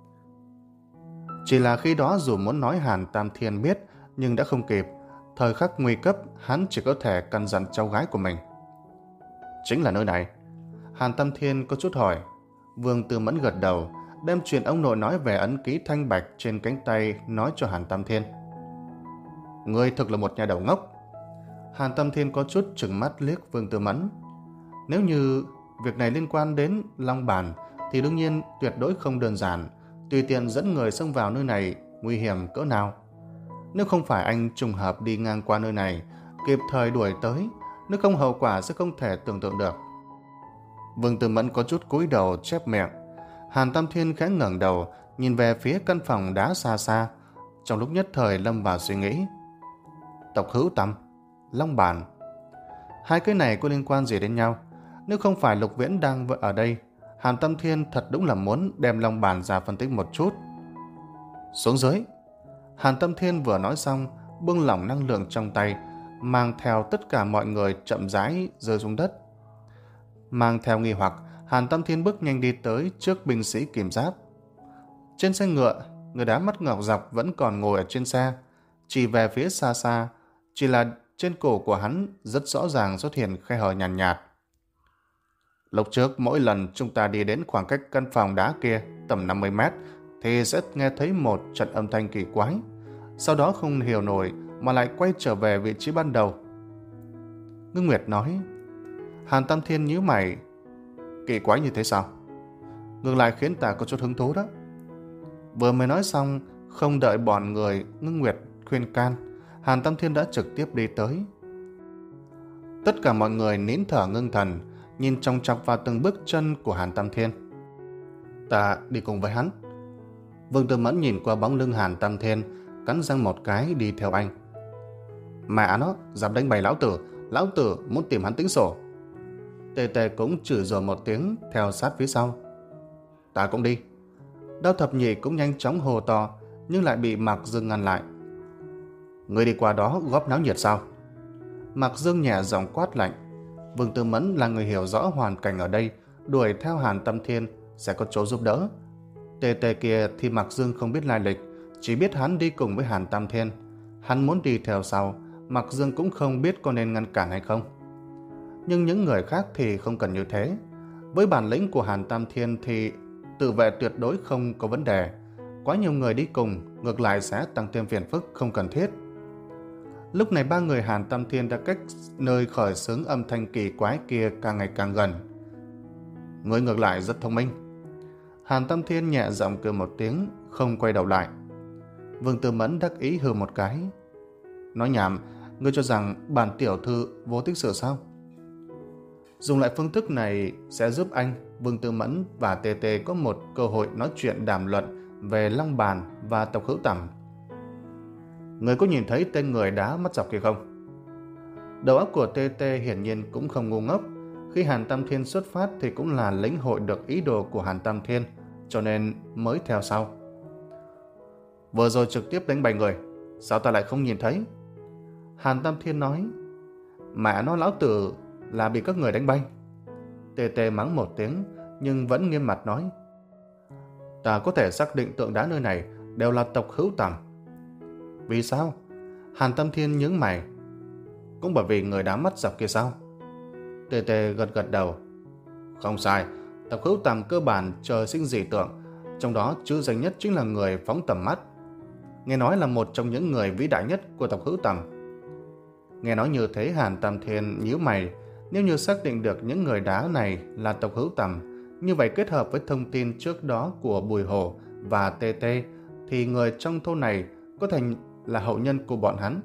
Chỉ là khi đó dù muốn nói Hàn Tam Thiên biết, nhưng đã không kịp. Thời khắc nguy cấp, hắn chỉ có thể căn dặn cháu gái của mình. Chính là nơi này. Hàn Tam Thiên có chút hỏi. Vương Tư Mẫn gật đầu, đem chuyện ông nội nói về ấn ký thanh bạch trên cánh tay nói cho Hàn Tam Thiên. Ngươi thực là một nhà đầu ngốc. Hàn Tam Thiên có chút trừng mắt liếc Vương Tư Mẫn. Nếu như việc này liên quan đến long bàn thì đương nhiên tuyệt đối không đơn giản. Tùy tiện dẫn người xông vào nơi này nguy hiểm cỡ nào. Nếu không phải anh trùng hợp đi ngang qua nơi này, kịp thời đuổi tới, nếu không hậu quả sẽ không thể tưởng tượng được. Vương Tư Mẫn có chút cúi đầu chép miệng. Hàn Tam Thiên khẽ ngẩng đầu, nhìn về phía căn phòng đá xa xa. Trong lúc nhất thời lâm vào suy nghĩ. Tộc Hữu Tâm, long bàn, hai cái này có liên quan gì đến nhau? Nếu không phải Lục Viễn đang ở đây, Hàn Tam Thiên thật đúng là muốn đem long bàn ra phân tích một chút. Xuống dưới. Hàn Tam Thiên vừa nói xong, buông lỏng năng lượng trong tay, mang theo tất cả mọi người chậm rãi rơi xuống đất. Mang theo nghi hoặc, Hàn Tam Thiên bước nhanh đi tới trước binh sĩ kiểm giáp. Trên xe ngựa, người đá mắt ngọc dọc vẫn còn ngồi ở trên xe, chỉ về phía xa xa, chỉ là trên cổ của hắn rất rõ ràng xuất hiện khe hở nhàn nhạt, nhạt. Lúc trước mỗi lần chúng ta đi đến khoảng cách căn phòng đá kia tầm năm mươi mét thì sẽ nghe thấy một trận âm thanh kỳ quái, sau đó không hiểu nổi mà lại quay trở về vị trí ban đầu. Ngưng Nguyệt nói. Hàn Tam Thiên nhíu mày. Kỳ quái như thế sao? Ngược lại khiến ta có chút hứng thú đó. Vừa mới nói xong, không đợi bọn người Ngưng Nguyệt khuyên can, Hàn Tam Thiên đã trực tiếp đi tới. Tất cả mọi người nín thở ngưng thần, nhìn chòng chọc vào từng bước chân của Hàn Tam Thiên. Ta đi cùng với hắn. Vương Tư Mẫn nhìn qua bóng lưng Hàn Tam Thiên, cắn răng một cái đi theo anh. Mẹ nó, dám đánh bày lão tử, lão tử muốn tìm hắn tính sổ. Tề Tề cũng chửi rủa một tiếng theo sát phía sau. Ta cũng đi. Đao Thập Nhị cũng nhanh chóng hô to, nhưng lại bị Mạc Dương ngăn lại. Người đi qua đó góp náo nhiệt sao? Mạc Dương nhẹ giọng quát lạnh. Vương Tư Mẫn là người hiểu rõ hoàn cảnh ở đây, đuổi theo Hàn Tam Thiên sẽ có chỗ giúp đỡ. Tề Tề kia thì Mạc Dương không biết lai lịch, chỉ biết hắn đi cùng với Hàn Tam Thiên. Hắn muốn đi theo sau, Mạc Dương cũng không biết có nên ngăn cản hay không. Nhưng những người khác thì không cần như thế. Với bản lĩnh của Hàn Tam Thiên thì tự vệ tuyệt đối không có vấn đề. Quá nhiều người đi cùng ngược lại sẽ tăng thêm phiền phức không cần thiết. Lúc này ba người Hàn Tam Thiên đã cách nơi khởi xướng âm thanh kỳ quái kia càng ngày càng gần. Người ngược lại rất thông minh. Hàn Tam Thiên nhẹ giọng cười một tiếng, không quay đầu lại. Vương Tư Mẫn đắc ý hừ một cái. Nói nhảm, ngươi cho rằng bản tiểu thư vô tích sự sao? Dùng lại phương thức này sẽ giúp anh, Vương Tư Mẫn và Tê Tê có một cơ hội nói chuyện đàm luận về Long Bàn và tộc Hữu Tằm. Người có nhìn thấy tên người đá mắt dọc kia không? Đầu óc của Tê Tê hiển nhiên cũng không ngu ngốc. Khi Hàn Tam Thiên xuất phát thì cũng là lĩnh hội được ý đồ của Hàn Tam Thiên, cho nên mới theo sau. Vừa rồi trực tiếp đánh bại người, sao ta lại không nhìn thấy? Hàn Tam Thiên nói. Mẹ nó, lão tử là bị các người đánh bay. Tê Tê mắng một tiếng nhưng vẫn nghiêm mặt nói. Ta có thể xác định tượng đá nơi này đều là tộc Hữu Tằm. Vì sao? Hàn Tam Thiên nhướng mày. Cũng bởi vì người đá mắt dọc kia sao? Tê Tê gật gật đầu. Không sai, tộc Hữu Tằm cơ bản trời sinh dị tượng, trong đó chữ danh nhất chính là người phóng tầm mắt. Nghe nói là một trong những người vĩ đại nhất của tộc Hữu Tằm. Nghe nói như thế, Hàn Tam Thiên nhíu mày. Nếu như xác định được những người đá này là tộc Hữu Tằm, như vậy kết hợp với thông tin trước đó của Bùi Hổ và Tê Tê thì người trong thôn này có thể là hậu nhân của bọn hắn.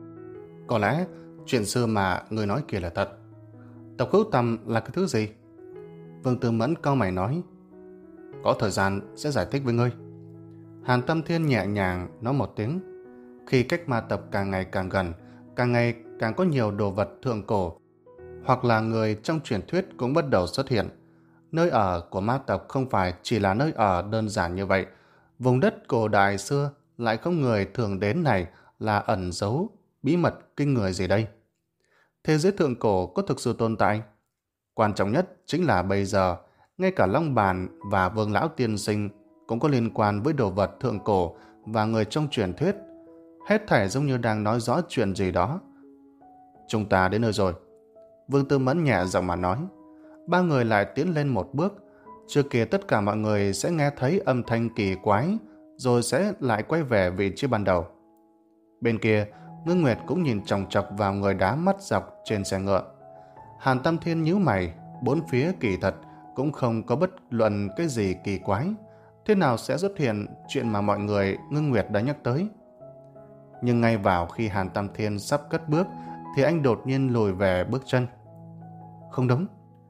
Có lẽ chuyện xưa mà người nói kia là thật. Tộc Hữu Tằm là cái thứ gì? Vương Tư Mẫn cau mày nói. Có thời gian sẽ giải thích với ngươi. Hàn Tam Thiên nhẹ nhàng nói một tiếng. Khi cách ma tộc càng ngày càng gần, càng ngày càng có nhiều đồ vật thượng cổ hoặc là người trong truyền thuyết cũng bắt đầu xuất hiện. Nơi ở của ma tộc không phải chỉ là nơi ở đơn giản như vậy. Vùng đất cổ đại xưa lại không người thường đến này là ẩn giấu bí mật kinh người gì đây? Thế giới thượng cổ có thực sự tồn tại? Quan trọng nhất chính là bây giờ, ngay cả Long Bàn và Vương Lão Tiên Sinh cũng có liên quan với đồ vật thượng cổ và người trong truyền thuyết. Hết thảy giống như đang nói rõ chuyện gì đó. Chúng ta đến nơi rồi. Vương Tư Mẫn nhẹ giọng mà nói. Ba người lại tiến lên một bước. Chưa kìa tất cả mọi người sẽ nghe thấy âm thanh kỳ quái, rồi sẽ lại quay về vị trí ban đầu. Bên kia, Ngưng Nguyệt cũng nhìn chòng chọc vào người đá mắt dọc trên xe ngựa. Hàn Tam Thiên nhíu mày, bốn phía kỳ thật cũng không có bất luận cái gì kỳ quái. Thế nào sẽ xuất hiện chuyện mà mọi người Ngưng Nguyệt đã nhắc tới? Nhưng ngay vào khi Hàn Tam Thiên sắp cất bước thì anh đột nhiên lùi về bước chân. Không đúng.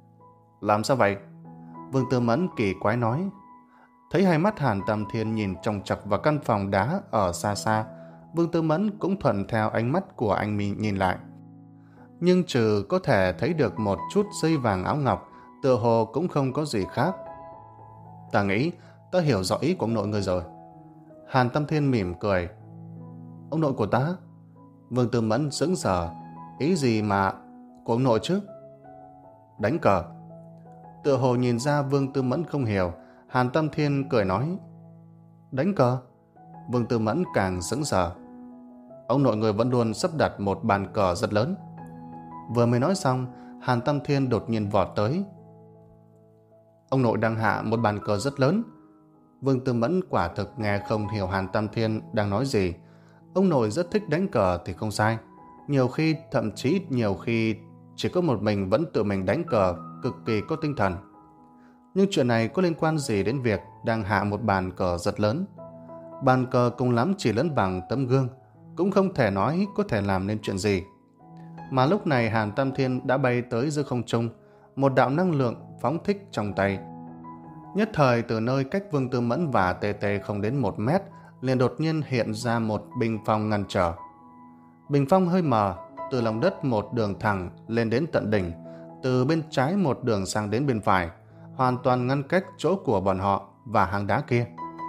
Làm sao vậy? Vương Tư Mẫn kỳ quái nói. Thấy hai mắt Hàn Tam Thiên nhìn chòng chọc vào căn phòng đá ở xa xa, Vương Tư Mẫn cũng thuận theo ánh mắt của anh mình nhìn lại. Nhưng trừ có thể thấy được một chút dây vàng áo ngọc, tựa hồ cũng không có gì khác. Ta nghĩ ta hiểu rõ ý của ông nội người rồi. Hàn Tam Thiên mỉm cười. Ông nội của ta? Vương Tư Mẫn sững sờ. Ý gì mà của ông nội chứ? Đánh cờ. Tựa hồ nhìn ra Vương Tư Mẫn không hiểu, Hàn Tam Thiên cười nói. Đánh cờ? Vương Tư Mẫn càng sững sờ. Ông nội người vẫn luôn sắp đặt một bàn cờ rất lớn. Vừa mới nói xong, Hàn Tam Thiên đột nhiên vọt tới. Ông nội đang hạ một bàn cờ rất lớn. Vương Tư Mẫn quả thực nghe không hiểu Hàn Tam Thiên đang nói gì. Ông nội rất thích đánh cờ thì không sai. Nhiều khi, thậm chí nhiều khi chỉ có một mình vẫn tự mình đánh cờ, cực kỳ có tinh thần. Nhưng chuyện này có liên quan gì đến việc đang hạ một bàn cờ rất lớn? Bàn cờ cùng lắm chỉ lớn bằng tấm gương, cũng không thể nói có thể làm nên chuyện gì. Mà lúc này Hàn Tam Thiên đã bay tới giữa không trung, một đạo năng lượng phóng thích trong tay. Nhất thời từ nơi cách Vương Tư Mẫn và Tê Tê không đến một mét, liền đột nhiên hiện ra một bình phong ngăn trở. Bình phong hơi mờ, từ lòng đất một đường thẳng lên đến tận đỉnh, từ bên trái một đường sang đến bên phải, hoàn toàn ngăn cách chỗ của bọn họ và hang đá kia.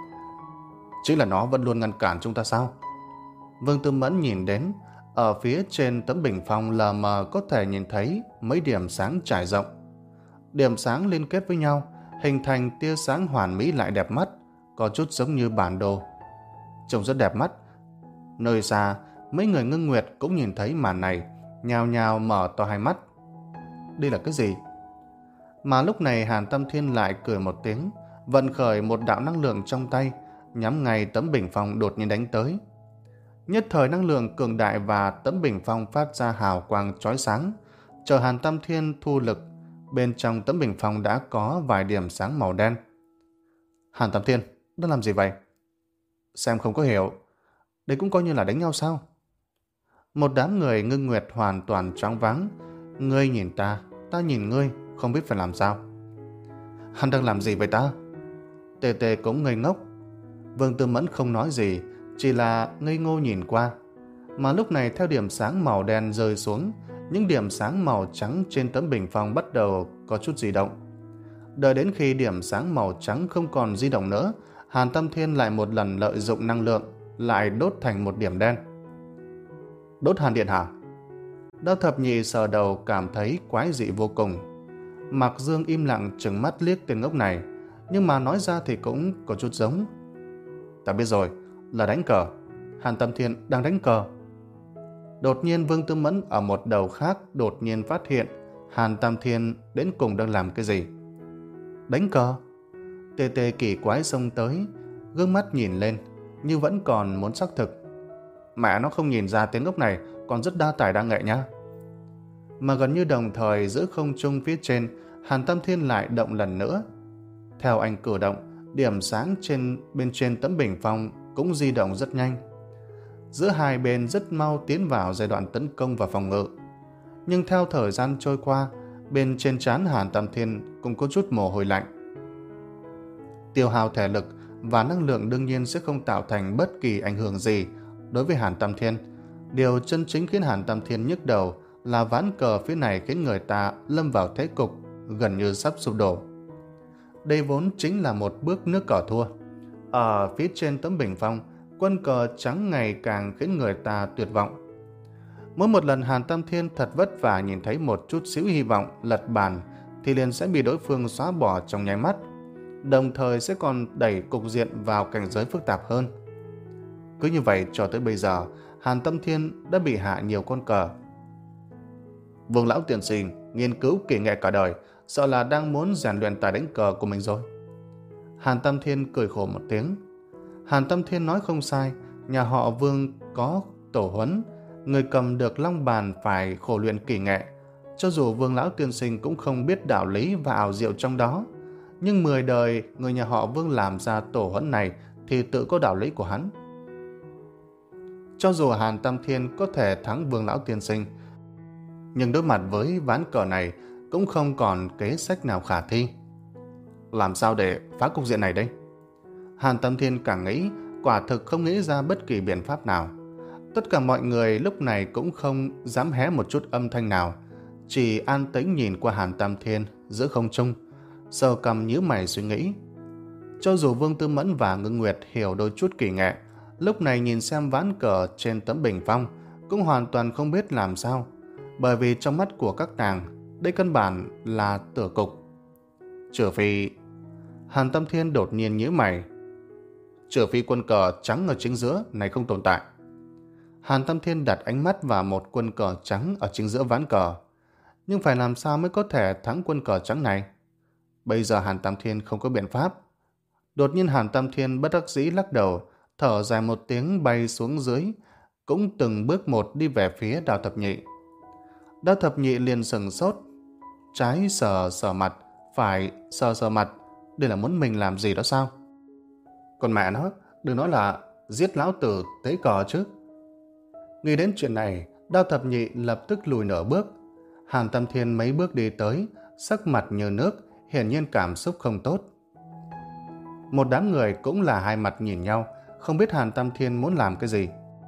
Chính là nó vẫn luôn ngăn cản chúng ta sao? Vương Tư Mẫn nhìn đến, ở phía trên tấm bình phong lờ mờ có thể nhìn thấy mấy điểm sáng trải rộng. Điểm sáng liên kết với nhau, hình thành tia sáng hoàn mỹ lại đẹp mắt, có chút giống như bản đồ. Trông rất đẹp mắt. Nơi xa, mấy người Ngưng Nguyệt cũng nhìn thấy màn này, nhào nhào mở to hai mắt. Đây là cái gì? Mà lúc này Hàn Tam Thiên lại cười một tiếng, vận khởi một đạo năng lượng trong tay, nhắm ngay tấm bình phong đột nhiên đánh tới. Nhất thời năng lượng cường đại và tấm bình phong phát ra hào quang chói sáng. Chờ Hàn Tam Thiên thu lực, bên trong tấm bình phong đã có vài điểm sáng màu đen. Hàn Tam Thiên, đang làm gì vậy? Xem không có hiểu. Đây cũng coi như là đánh nhau sao? Một đám người Ngưng Nguyệt hoàn toàn choáng váng. Ngươi nhìn ta, ta nhìn ngươi, không biết phải làm sao. Hắn đang làm gì vậy ta? Tê Tê cũng ngây ngốc. Vương Tư Mẫn không nói gì, chỉ là ngây ngô nhìn qua. Mà lúc này theo điểm sáng màu đen rơi xuống, những điểm sáng màu trắng trên tấm bình phong bắt đầu có chút di động. Đợi đến khi điểm sáng màu trắng không còn di động nữa, Hàn Tam Thiên lại một lần lợi dụng năng lượng, lại đốt thành một điểm đen. Đốt Hàn Điện hả? Đao Thập Nhị sờ đầu cảm thấy quái dị vô cùng. Mạc Dương im lặng trừng mắt liếc tên ngốc này, nhưng mà nói ra thì cũng có chút giống. Ta biết rồi, là đánh cờ. Hàn Tam Thiên đang đánh cờ. Đột nhiên Vương Tư Mẫn ở một đầu khác đột nhiên phát hiện Hàn Tam Thiên đến cùng đang làm cái gì. Đánh cờ? Tê Tê kỳ quái xông tới, gương mắt nhìn lên, như vẫn còn muốn xác thực. Mẹ nó không nhìn ra tiếng ngốc này còn rất đa tài đa nghệ nhá. Mà gần như đồng thời giữa không trung phía trên, Hàn Tam Thiên lại động lần nữa. Theo anh cử động, điểm sáng trên bên trên tấm bình phong cũng di động rất nhanh. Giữa hai bên rất mau tiến vào giai đoạn tấn công và phòng ngự. Nhưng theo thời gian trôi qua, bên trên trán Hàn Tam Thiên cũng có chút mồ hôi lạnh. Tiêu hao thể lực và năng lượng đương nhiên sẽ không tạo thành bất kỳ ảnh hưởng gì đối với Hàn Tam Thiên. Điều chân chính khiến Hàn Tam Thiên nhức đầu là ván cờ phía này khiến người ta lâm vào thế cục gần như sắp sụp đổ. Đây vốn chính là một bước nước cờ thua. Ở phía trên tấm bình phong, quân cờ trắng ngày càng khiến người ta tuyệt vọng. Mỗi một lần Hàn Tam Thiên thật vất vả nhìn thấy một chút xíu hy vọng lật bàn thì liền sẽ bị đối phương xóa bỏ trong nháy mắt, đồng thời sẽ còn đẩy cục diện vào cảnh giới phức tạp hơn. Cứ như vậy cho tới bây giờ, Hàn Tam Thiên đã bị hạ nhiều con cờ. Vương lão tiền sinh nghiên cứu kỹ nghệ cả đời, sợ là đang muốn rèn luyện tài đánh cờ của mình rồi. Hàn Tam Thiên cười khổ một tiếng. Hàn Tam Thiên nói không sai, nhà họ Vương có tổ huấn, người cầm được long bàn phải khổ luyện kỹ nghệ. Cho dù Vương lão tiên sinh cũng không biết đạo lý và ảo diệu trong đó, nhưng mười đời người nhà họ Vương làm ra tổ huấn này thì tự có đạo lý của hắn. Cho dù Hàn Tam Thiên có thể thắng Vương lão tiên sinh, nhưng đối mặt với ván cờ này cũng không còn kế sách nào khả thi. Làm sao để phá cục diện này đây? Hàn Tam Thiên càng nghĩ, quả thực không nghĩ ra bất kỳ biện pháp nào. Tất cả mọi người lúc này cũng không dám hé một chút âm thanh nào, chỉ an tĩnh nhìn qua Hàn Tam Thiên giữa không trung, sờ cằm nhíu mày suy nghĩ. Cho dù Vương Tư Mẫn và Ngưng Nguyệt hiểu đôi chút kỳ nghệ, lúc này nhìn xem ván cờ trên tấm bình phong cũng hoàn toàn không biết làm sao, bởi vì trong mắt của các nàng đây căn bản là tử cục. Trừ phi... Hàn Tam Thiên đột nhiên nhíu mày. Trừ phi quân cờ trắng ở chính giữa này không tồn tại. Hàn Tam Thiên đặt ánh mắt vào một quân cờ trắng ở chính giữa ván cờ. Nhưng phải làm sao mới có thể thắng quân cờ trắng này? Bây giờ Hàn Tam Thiên không có biện pháp. Đột nhiên Hàn Tam Thiên bất đắc dĩ lắc đầu, thở dài một tiếng bay xuống dưới, cũng từng bước một đi về phía Đao Thập Nhị. Đao Thập Nhị liền sừng sốt, trái sờ sờ mặt, phải sờ sờ mặt. Đây là muốn mình làm gì đó sao? Còn mẹ nó, đừng nói là giết lão tử tế cờ chứ. Nghĩ đến chuyện này, Đao Thập Nhị lập tức lùi nửa bước. Hàn Tam Thiên mấy bước đi tới, sắc mặt như nước, hiển nhiên cảm xúc không tốt. Một đám người cũng là hai mặt nhìn nhau, không biết Hàn Tam Thiên muốn làm cái gì.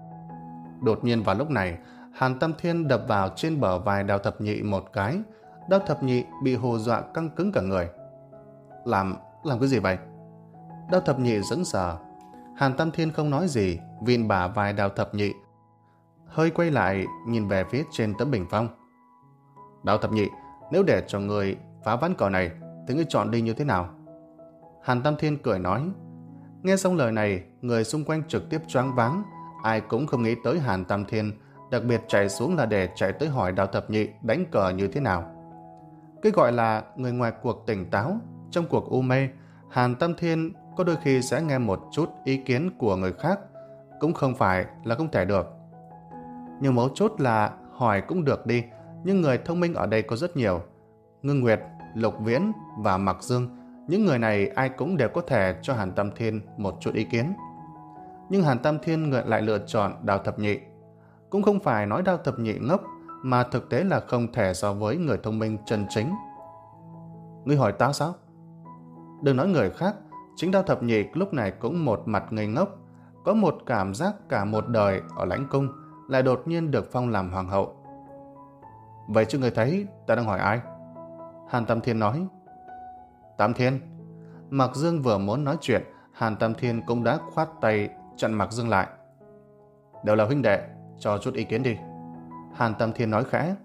Đột nhiên vào lúc này, Hàn Tam Thiên đập vào trên bờ vai Đao Thập Nhị một cái. Đao Thập Nhị bị hù dọa căng cứng cả người. Làm, làm cái gì vậy? Đao Thập Nhị sững sờ. Hàn Tam Thiên không nói gì, vịn bả vai Đao Thập Nhị, hơi quay lại nhìn về phía trên tấm bình phong. Đao Thập Nhị, nếu để cho người phá ván cờ này thì ngươi chọn đi như thế nào? Hàn Tam Thiên cười nói. Nghe xong lời này, người xung quanh trực tiếp choáng váng, ai cũng không nghĩ tới Hàn Tam Thiên đặc biệt chạy xuống là để chạy tới hỏi Đao Thập Nhị đánh cờ như thế nào. Cái gọi là người ngoài cuộc tỉnh táo, trong cuộc u mê, Hàn Tam Thiên có đôi khi sẽ nghe một chút ý kiến của người khác, cũng không phải là không thể được. Nhưng mấu chốt là hỏi cũng được đi, nhưng người thông minh ở đây có rất nhiều. Ngưng Nguyệt, Lục Viễn và Mạc Dương, những người này ai cũng đều có thể cho Hàn Tam Thiên một chút ý kiến. Nhưng Hàn Tam Thiên lại lựa chọn Đao Thập Nhị. Cũng không phải nói Đao Thập Nhị ngốc, mà thực tế là không thể so với người thông minh chân chính. Ngươi hỏi tao sao? Đừng nói người khác, chính Đao Thập Nhị lúc này cũng một mặt ngây ngốc, có một cảm giác cả một đời ở lãnh cung lại đột nhiên được phong làm hoàng hậu. Vậy chứ người thấy ta đang hỏi ai? Hàn Tam Thiên nói. Tam Thiên. Mạc Dương vừa muốn nói chuyện, Hàn Tam Thiên cũng đã khoát tay chặn Mạc Dương lại. Đều là huynh đệ, cho chút ý kiến đi. Hàn Tam Thiên nói khẽ.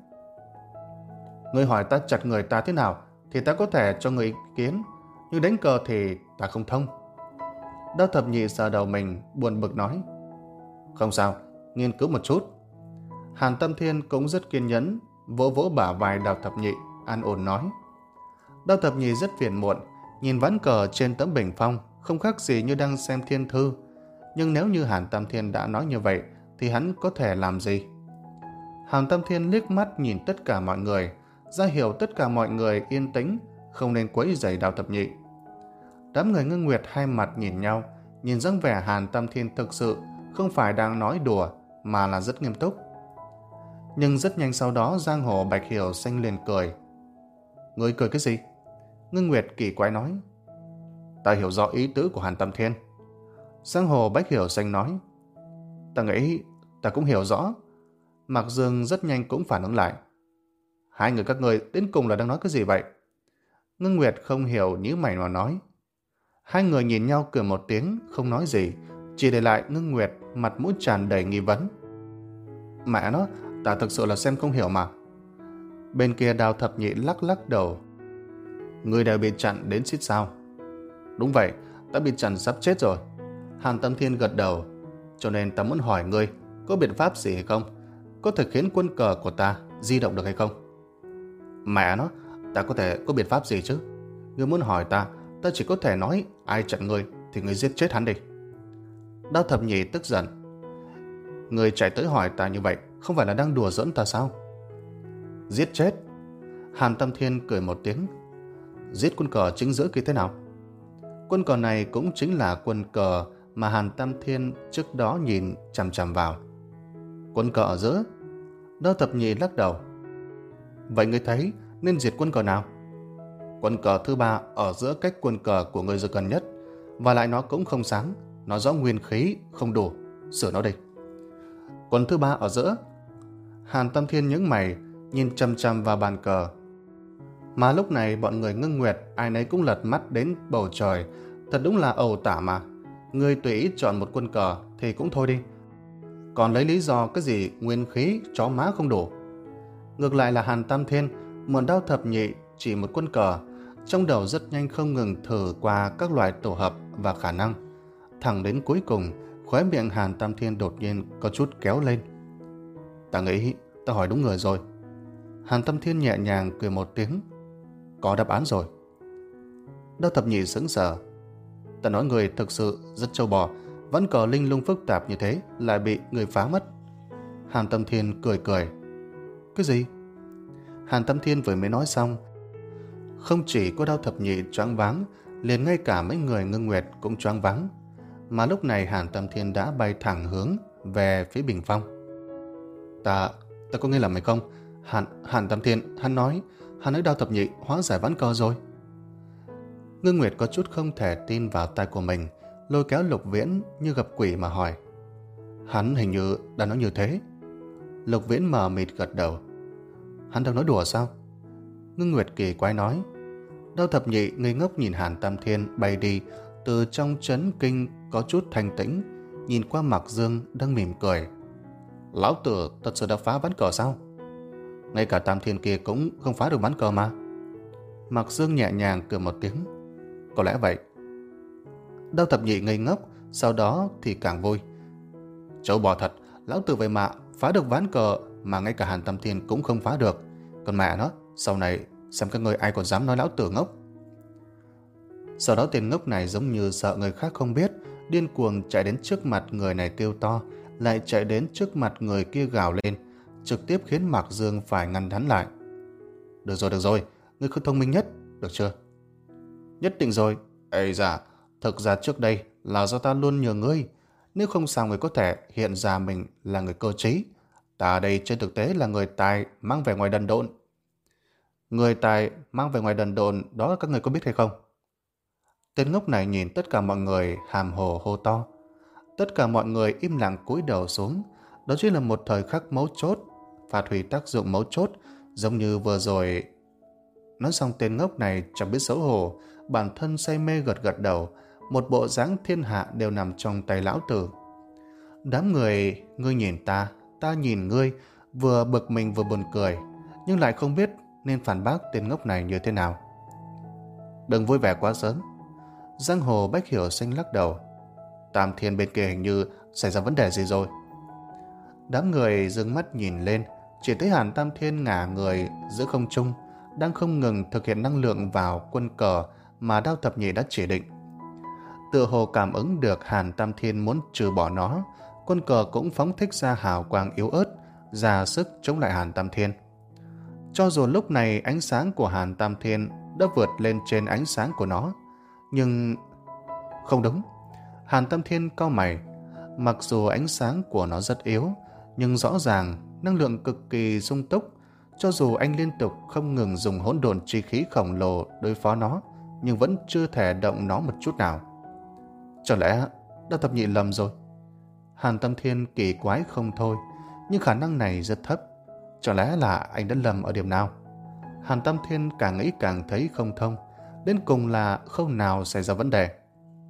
Ngươi hỏi ta chặt người ta thế nào thì ta có thể cho người ý kiến, nhưng đánh cờ thì ta không thông. Đao Thập Nhị sờ đầu mình, buồn bực nói. Không sao, nghiên cứu một chút. Hàn Tam Thiên cũng rất kiên nhẫn, vỗ vỗ bả vai Đao Thập Nhị, an ổn nói. Đao Thập Nhị rất phiền muộn, nhìn ván cờ trên tấm bình phong, không khác gì như đang xem thiên thư. Nhưng nếu như Hàn Tam Thiên đã nói như vậy, thì hắn có thể làm gì? Hàn Tam Thiên liếc mắt nhìn tất cả mọi người, ra hiệu tất cả mọi người yên tĩnh, không nên quấy rầy Đao Thập Nhị. Đám người Ngưng Nguyệt hai mặt nhìn nhau, nhìn dáng vẻ Hàn Tam Thiên thực sự không phải đang nói đùa, mà là rất nghiêm túc. Nhưng rất nhanh sau đó giang hồ Bạch Hiểu Xanh liền cười. Ngươi cười cái gì? Ngưng Nguyệt kỳ quái nói. Ta hiểu rõ ý tứ của Hàn Tam Thiên. Giang hồ Bạch Hiểu Xanh nói. Ta nghĩ ta cũng hiểu rõ. Mạc Dương rất nhanh cũng phản ứng lại. Hai người các ngươi đến cùng là đang nói cái gì vậy? Ngưng Nguyệt không hiểu nhíu mày mà nói. Hai người nhìn nhau cười một tiếng, không nói gì, chỉ để lại Ngưng Nguyệt mặt mũi tràn đầy nghi vấn. Mẹ nó, ta thực sự là xem không hiểu mà. Bên kia Đao Thập Nhị lắc lắc đầu. Ngươi đều bị chặn đến xít sao? Đúng vậy, ta bị chặn sắp chết rồi. Hàn Tam Thiên gật đầu. Cho nên ta muốn hỏi ngươi có biện pháp gì hay không? Có thể khiến quân cờ của ta di động được hay không? Mẹ nó, ta có thể có biện pháp gì chứ? Ngươi muốn hỏi ta, ta chỉ có thể nói ai chặn ngươi thì ngươi giết chết hắn đi. Đao Thập Nhị tức giận. Ngươi chạy tới hỏi ta như vậy không phải là đang đùa giỡn ta sao? Giết chết? Hàn Tam Thiên cười một tiếng. Giết quân cờ chính giữa kia thế nào? Quân cờ này cũng chính là quân cờ mà Hàn Tam Thiên trước đó nhìn chằm chằm vào. Quân cờ ở giữa? Đao Thập Nhị lắc đầu. Vậy ngươi thấy nên diệt quân cờ nào? Quân cờ thứ ba ở giữa cách quân cờ của ngươi giờ gần nhất, và lại nó cũng không sáng, nó rõ nguyên khí không đủ, sửa nó đi. Quân thứ ba ở giữa? Hàn Tam Thiên nhướng mày, nhìn chằm chằm vào bàn cờ. Mà lúc này bọn người Ngưng Nguyệt ai nấy cũng lật mắt đến bầu trời, thật đúng là ẩu tả mà. Ngươi tùy ý chọn một quân cờ thì cũng thôi đi, còn lấy lý do cái gì nguyên khí chó má không đủ. Ngược lại là Hàn Tam Thiên mượn Đao Thập Nhị chỉ một quân cờ, trong đầu rất nhanh không ngừng thử qua các loại tổ hợp và khả năng, thẳng đến cuối cùng khóe miệng Hàn Tam Thiên đột nhiên có chút kéo lên. Ta nghĩ ta hỏi đúng người rồi. Hàn Tam Thiên nhẹ nhàng cười một tiếng. Có đáp án rồi. Đao Thập Nhị sững sờ. Ta nói người thực sự rất trâu bò, vẫn cờ linh lung phức tạp như thế lại bị người phá mất. Hàn Tam Thiên cười cười. Cái gì? Hàn Tam Thiên vừa mới nói xong, không chỉ có Đao Thập Nhị choáng váng, liền ngay cả mấy người Ngưng Nguyệt cũng choáng váng. mà lúc này Hàn Tâm Thiên đã bay thẳng hướng về phía bình phong. Ta, ta có nghe lầm hay không? Hàn, Hàn Tâm Thiên, hắn nói, hắn nói Đao Thập Nhị hóa giải ván cờ rồi. Ngưng Nguyệt có chút không thể tin vào tai của mình, lôi kéo Lục Viễn như gặp quỷ mà hỏi. Hắn hình như đã nói như thế. Lục Viễn mờ mịt gật đầu. Hắn đang nói đùa sao? Ngưng Nguyệt kỳ quái nói. Đao Thập Nhị ngây ngốc nhìn Hàn Tam Thiên bay đi, từ trong chấn kinh có chút thanh tĩnh, nhìn qua Mạc Dương đang mỉm cười. Lão tử thật sự đã phá ván cờ sao? Ngay cả Tam Thiên kia cũng không phá được ván cờ mà. Mạc Dương nhẹ nhàng cười một tiếng. Có lẽ vậy. Đao Thập Nhị ngây ngốc, sau đó thì càng vui. Châu bò thật, lão tử vậy mà phá được ván cờ mà ngay cả Hàn Tam Thiên cũng không phá được. Còn mẹ nó, sau này xem các người ai còn dám nói lão tử ngốc. Sau đó tên ngốc này giống như sợ người khác không biết, điên cuồng chạy đến trước mặt người này kêu to, lại chạy đến trước mặt người kia gào lên, trực tiếp khiến Mạc Dương phải ngăn hắn lại. Được rồi, được rồi, ngươi không thông minh nhất, được chưa? Nhất định rồi. Ây da, thực ra trước đây là do ta luôn nhờ ngươi. Nếu không sao người có thể hiện ra mình là người cơ trí. Ta đây trên thực tế là người tài mang về ngoài đần độn. Người tài mang về ngoài đần độn đó các người có biết hay không? Tên ngốc này nhìn tất cả mọi người hàm hồ hô to. Tất cả mọi người im lặng cúi đầu xuống. Đó chỉ là một thời khắc mấu chốt, phát huy tác dụng mấu chốt, giống như vừa rồi. Nói xong tên ngốc này chẳng biết xấu hổ, bản thân say mê gật gật đầu, một bộ dáng thiên hạ đều nằm trong tay lão tử. Đám người, ngươi nhìn ta, ta nhìn ngươi, vừa bực mình vừa buồn cười, nhưng lại không biết nên phản bác tên ngốc này như thế nào. Đừng vui vẻ quá sớm. Giang hồ Bách Hiểu Sinh lắc đầu. Tam Thiên bên kia hình như xảy ra vấn đề gì rồi. Đám người dừng mắt nhìn lên, chỉ thấy Hàn Tam Thiên ngả người giữa không trung, đang không ngừng thực hiện năng lượng vào quân cờ mà Đao Thập Nhị đã chỉ định. Tựa hồ cảm ứng được Hàn Tam Thiên muốn trừ bỏ nó, quân cờ cũng phóng thích ra hào quang yếu ớt, ra sức chống lại Hàn Tam Thiên. Cho dù lúc này ánh sáng của Hàn Tam Thiên đã vượt lên trên ánh sáng của nó, nhưng... Không đúng. Hàn Tam Thiên cau mày. Mặc dù ánh sáng của nó rất yếu, nhưng rõ ràng năng lượng cực kỳ sung túc. Cho dù anh liên tục không ngừng dùng hỗn độn chi khí khổng lồ đối phó nó, nhưng vẫn chưa thể động nó một chút nào. Chẳng lẽ Đao Thập Nhị lầm rồi? Hàn Tam Thiên kỳ quái không thôi, nhưng khả năng này rất thấp. Chẳng lẽ là anh đã lầm ở điểm nào? Hàn Tam Thiên càng nghĩ càng thấy không thông, đến cùng là không nào xảy ra vấn đề.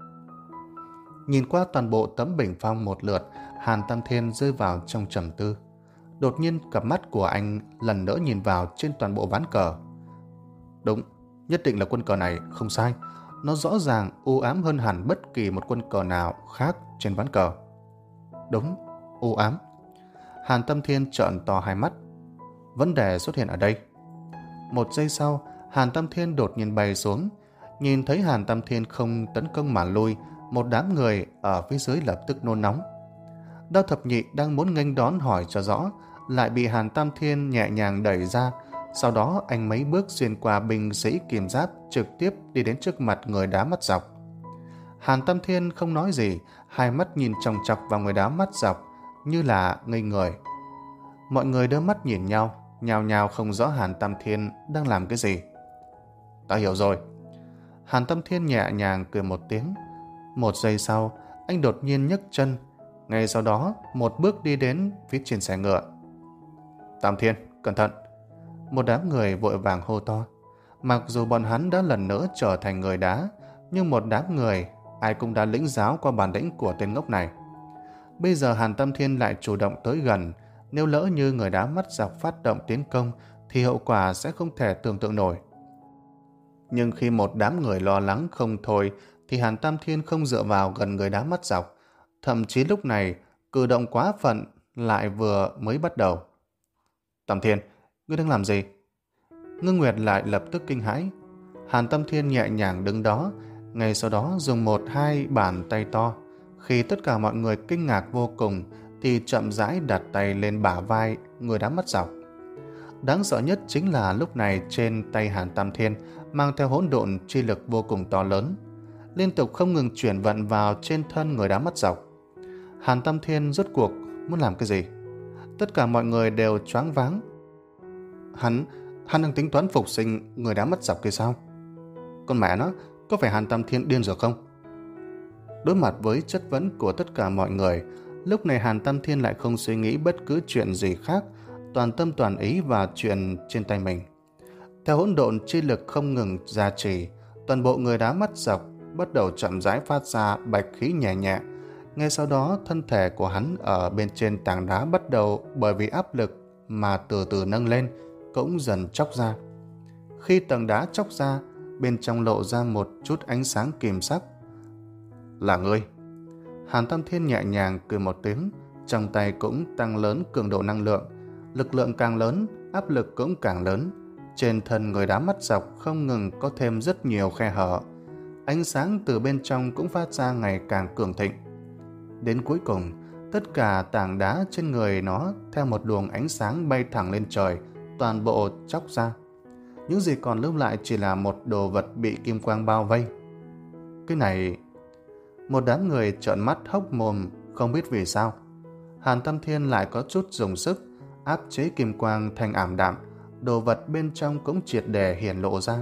Nhìn qua toàn bộ tấm bình phong một lượt, Hàn Tam Thiên rơi vào trong trầm tư. Đột nhiên cặp mắt của anh lần nữa nhìn vào trên toàn bộ ván cờ. Đúng, nhất định là quân cờ này không sai. Nó rõ ràng u ám hơn hẳn bất kỳ một quân cờ nào khác trên ván cờ. Đúng, u ám. Hàn Tam Thiên trợn to hai mắt. Vấn đề xuất hiện ở đây. Một giây sau, Hàn Tam Thiên đột nhiên bay xuống. Nhìn thấy Hàn Tam Thiên không tấn công mà lui, một đám người ở phía dưới lập tức nôn nóng. Đao Thập Nhị đang muốn nghênh đón hỏi cho rõ, lại bị Hàn Tam Thiên nhẹ nhàng đẩy ra. Sau đó anh mấy bước xuyên qua binh sĩ kiềm giáp, trực tiếp đi đến trước mặt người đá mắt dọc. Hàn Tam Thiên không nói gì, hai mắt nhìn chòng chọc vào người đá mắt dọc như là ngây người. Mọi người đưa mắt nhìn nhau, nhào nhào không rõ Hàn Tam Thiên đang làm cái gì. Ta hiểu rồi. Hàn Tam Thiên nhẹ nhàng cười một tiếng. Một giây sau, anh đột nhiên nhấc chân. Ngay sau đó, một bước đi đến phía trên xe ngựa. Tam Thiên, cẩn thận. Một đám người vội vàng hô to. Mặc dù bọn hắn đã lần nữa trở thành người đá, nhưng một đám người, ai cũng đã lĩnh giáo qua bản lĩnh của tên ngốc này. Bây giờ Hàn Tam Thiên lại chủ động tới gần. Nếu lỡ như người đá mắt dọc phát động tiến công, thì hậu quả sẽ không thể tưởng tượng nổi. Nhưng khi một đám người lo lắng không thôi, thì Hàn Tam Thiên không dựa vào gần người đá mắt dọc. Thậm chí lúc này, cử động quá phận lại vừa mới bắt đầu. Tam Thiên, ngươi đang làm gì? Ngưng Nguyệt lại lập tức kinh hãi. Hàn Tam Thiên nhẹ nhàng đứng đó, ngay sau đó dùng một hai bàn tay to. Khi tất cả mọi người kinh ngạc vô cùng, thì chậm rãi đặt tay lên bả vai người đá mắt dọc. Đáng sợ nhất chính là lúc này trên tay Hàn Tam Thiên mang theo hỗn độn chi lực vô cùng to lớn. liên tục không ngừng chuyển vận vào trên thân người đá mắt dọc. Hàn Tam Thiên rốt cuộc muốn làm cái gì? Tất cả mọi người đều choáng váng. Hắn, hắn đang tính toán phục sinh người đá mắt dọc kia sao? Con mẹ nó, có phải Hàn Tam Thiên điên rồi không? Đối mặt với chất vấn của tất cả mọi người, lúc này Hàn Tam Thiên lại không suy nghĩ bất cứ chuyện gì khác, toàn tâm toàn ý vào chuyện trên tay mình. Theo hỗn độn chi lực không ngừng gia trì, toàn bộ người đá mắt dọc bắt đầu chậm rãi phát ra bạch khí nhẹ nhẹ. Ngay sau đó, thân thể của hắn ở bên trên tảng đá bắt đầu bởi vì áp lực mà từ từ nâng lên, cũng dần chóc ra. Khi tầng đá chóc ra, bên trong lộ ra một chút ánh sáng kim sắc. Là ngươi. Hàn Tam Thiên nhẹ nhàng cười một tiếng, trong tay cũng tăng lớn cường độ năng lượng. Lực lượng càng lớn, áp lực cũng càng lớn. Trên thân người đá mắt dọc không ngừng có thêm rất nhiều khe hở. Ánh sáng từ bên trong cũng phát ra ngày càng cường thịnh. Đến cuối cùng, tất cả tảng đá trên người nó theo một luồng ánh sáng bay thẳng lên trời, toàn bộ chóc ra. Những gì còn lưu lại chỉ là một đồ vật bị kim quang bao vây. Cái này... Một đám người trợn mắt hốc mồm, không biết vì sao Hàn Tam Thiên lại có chút dùng sức áp chế kim quang thành ảm đạm, đồ vật bên trong cũng triệt để hiển lộ ra.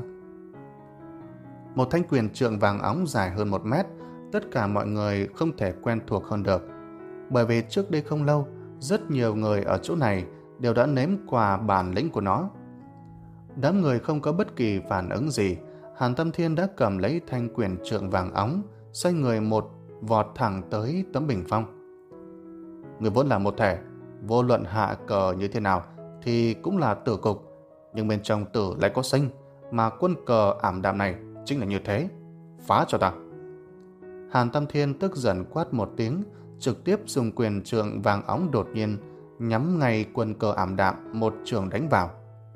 Một thanh quyền trượng vàng óng dài hơn một mét, tất cả mọi người không thể quen thuộc hơn được. Bởi vì trước đây không lâu, rất nhiều người ở chỗ này đều đã nếm qua bản lĩnh của nó. Đám người không có bất kỳ phản ứng gì, Hàn Tam Thiên đã cầm lấy thanh quyền trượng vàng óng, xoay người một vọt thẳng tới tấm bình phong. Người vốn là một thể, vô luận hạ cờ như thế nào thì cũng là tử cục, nhưng bên trong tử lại có sinh, mà quân cờ ảm đạm này chính là như thế. Phá cho ta. Hàn Tam Thiên tức giận quát một tiếng, trực tiếp dùng quyền trượng vàng óng đột nhiên nhắm ngay quân cờ ảm đạm, một trường đánh vào.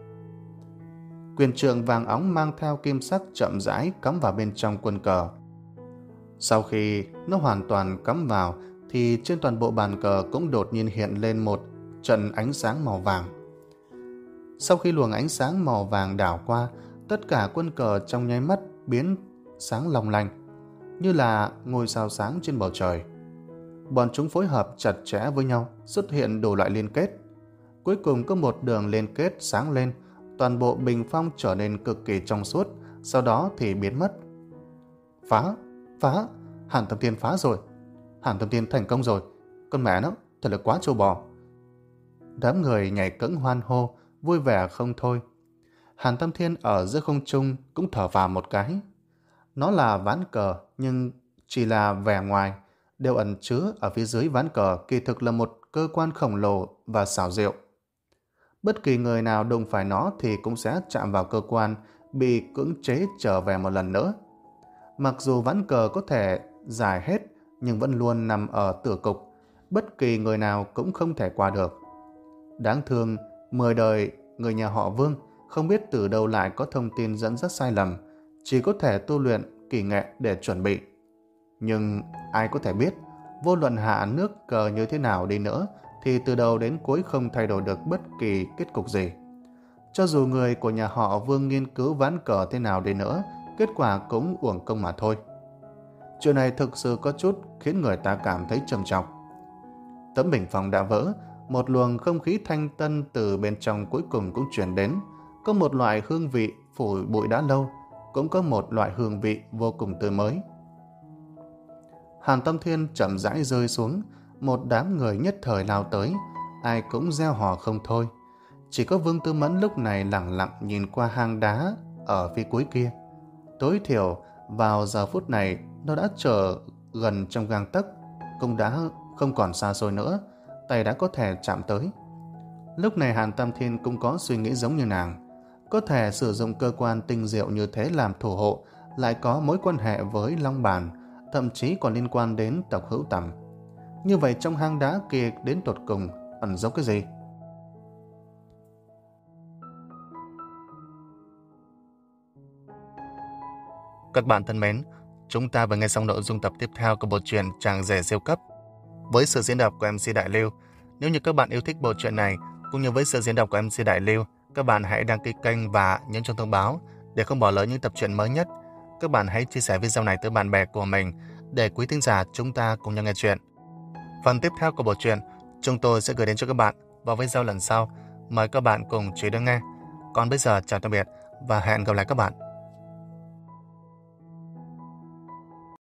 Quyền trượng vàng óng mang theo kim sắc chậm rãi cắm vào bên trong quân cờ. Sau khi nó hoàn toàn cắm vào thì trên toàn bộ bàn cờ cũng đột nhiên hiện lên một trận ánh sáng màu vàng. Sau khi luồng ánh sáng màu vàng đảo qua, tất cả quân cờ trong nháy mắt biến sáng long lanh, như là ngôi sao sáng trên bầu trời. Bọn chúng phối hợp chặt chẽ với nhau, xuất hiện đủ loại liên kết. Cuối cùng có một đường liên kết sáng lên, toàn bộ bình phong trở nên cực kỳ trong suốt, sau đó thì biến mất. Phá! Phá! Hàn Tam Thiên phá rồi! Hàn Tam Thiên thành công rồi! Con mẹ nó, thật là quá trâu bò! Đám người nhảy cẫng hoan hô, vui vẻ không thôi. Hàn Tam Thiên ở giữa không trung cũng thở vào một cái. Nó là ván cờ, nhưng chỉ là vẻ ngoài, đều ẩn chứa ở phía dưới ván cờ kỳ thực là một cơ quan khổng lồ và xảo diệu. Bất kỳ người nào đụng phải nó thì cũng sẽ chạm vào cơ quan, bị cưỡng chế trở về một lần nữa. Mặc dù ván cờ có thể giải hết, nhưng vẫn luôn nằm ở tử cục, bất kỳ người nào cũng không thể qua được. Đáng thương, mười đời người nhà họ Vương không biết từ đâu lại có thông tin dẫn dắt sai lầm, chỉ có thể tu luyện kỳ nghệ để chuẩn bị. Nhưng ai có thể biết, vô luận hạ nước cờ như thế nào đi nữa, thì từ đầu đến cuối không thay đổi được bất kỳ kết cục gì. Cho dù người của nhà họ Vương nghiên cứu ván cờ thế nào đi nữa, kết quả cũng uổng công mà thôi. Chuyện này thực sự có chút khiến người ta cảm thấy trầm trọng. Tấm bình phong đã vỡ, một luồng không khí thanh tân từ bên trong cuối cùng cũng truyền đến. Có một loại hương vị phủi bụi đã lâu, cũng có một loại hương vị vô cùng tươi mới. Hàn Tam Thiên chậm rãi rơi xuống, một đám người nhất thời lao tới, ai cũng reo hò không thôi. Chỉ có Vương Tư Mẫn lúc này lặng lặng nhìn qua hang đá ở phía cuối kia. Tối thiểu vào giờ phút này nó đã trở gần trong gang tấc, cũng đã không còn xa xôi nữa, tay đã có thể chạm tới. Lúc này Hàn Tam Thiên cũng có suy nghĩ giống như nàng, có thể sử dụng cơ quan tinh diệu như thế làm thủ hộ, lại có mối quan hệ với Long Bàn, thậm chí còn liên quan đến tộc Hữu Tầm. Như vậy trong hang đá kia đến tột cùng ẩn giấu cái gì? Các bạn thân mến, chúng ta vừa nghe xong nội dung tập tiếp theo của bộ truyện Chàng Rể Siêu Cấp với sự diễn đọc của em xê Đại Lưu. Nếu như các bạn yêu thích bộ truyện này cũng như với sự diễn đọc của em xê Đại Lưu, các bạn hãy đăng ký kênh và nhấn chuông thông báo để không bỏ lỡ những tập truyện mới nhất. các bạn hãy chia sẻ video này tới bạn bè của mình để quý thính giả chúng ta cùng nhau nghe chuyện. Phần tiếp theo của bộ truyện chúng tôi sẽ gửi đến cho các bạn vào video lần sau. Mời các bạn cùng chú ý đón nghe. Còn bây giờ chào tạm biệt và hẹn gặp lại các bạn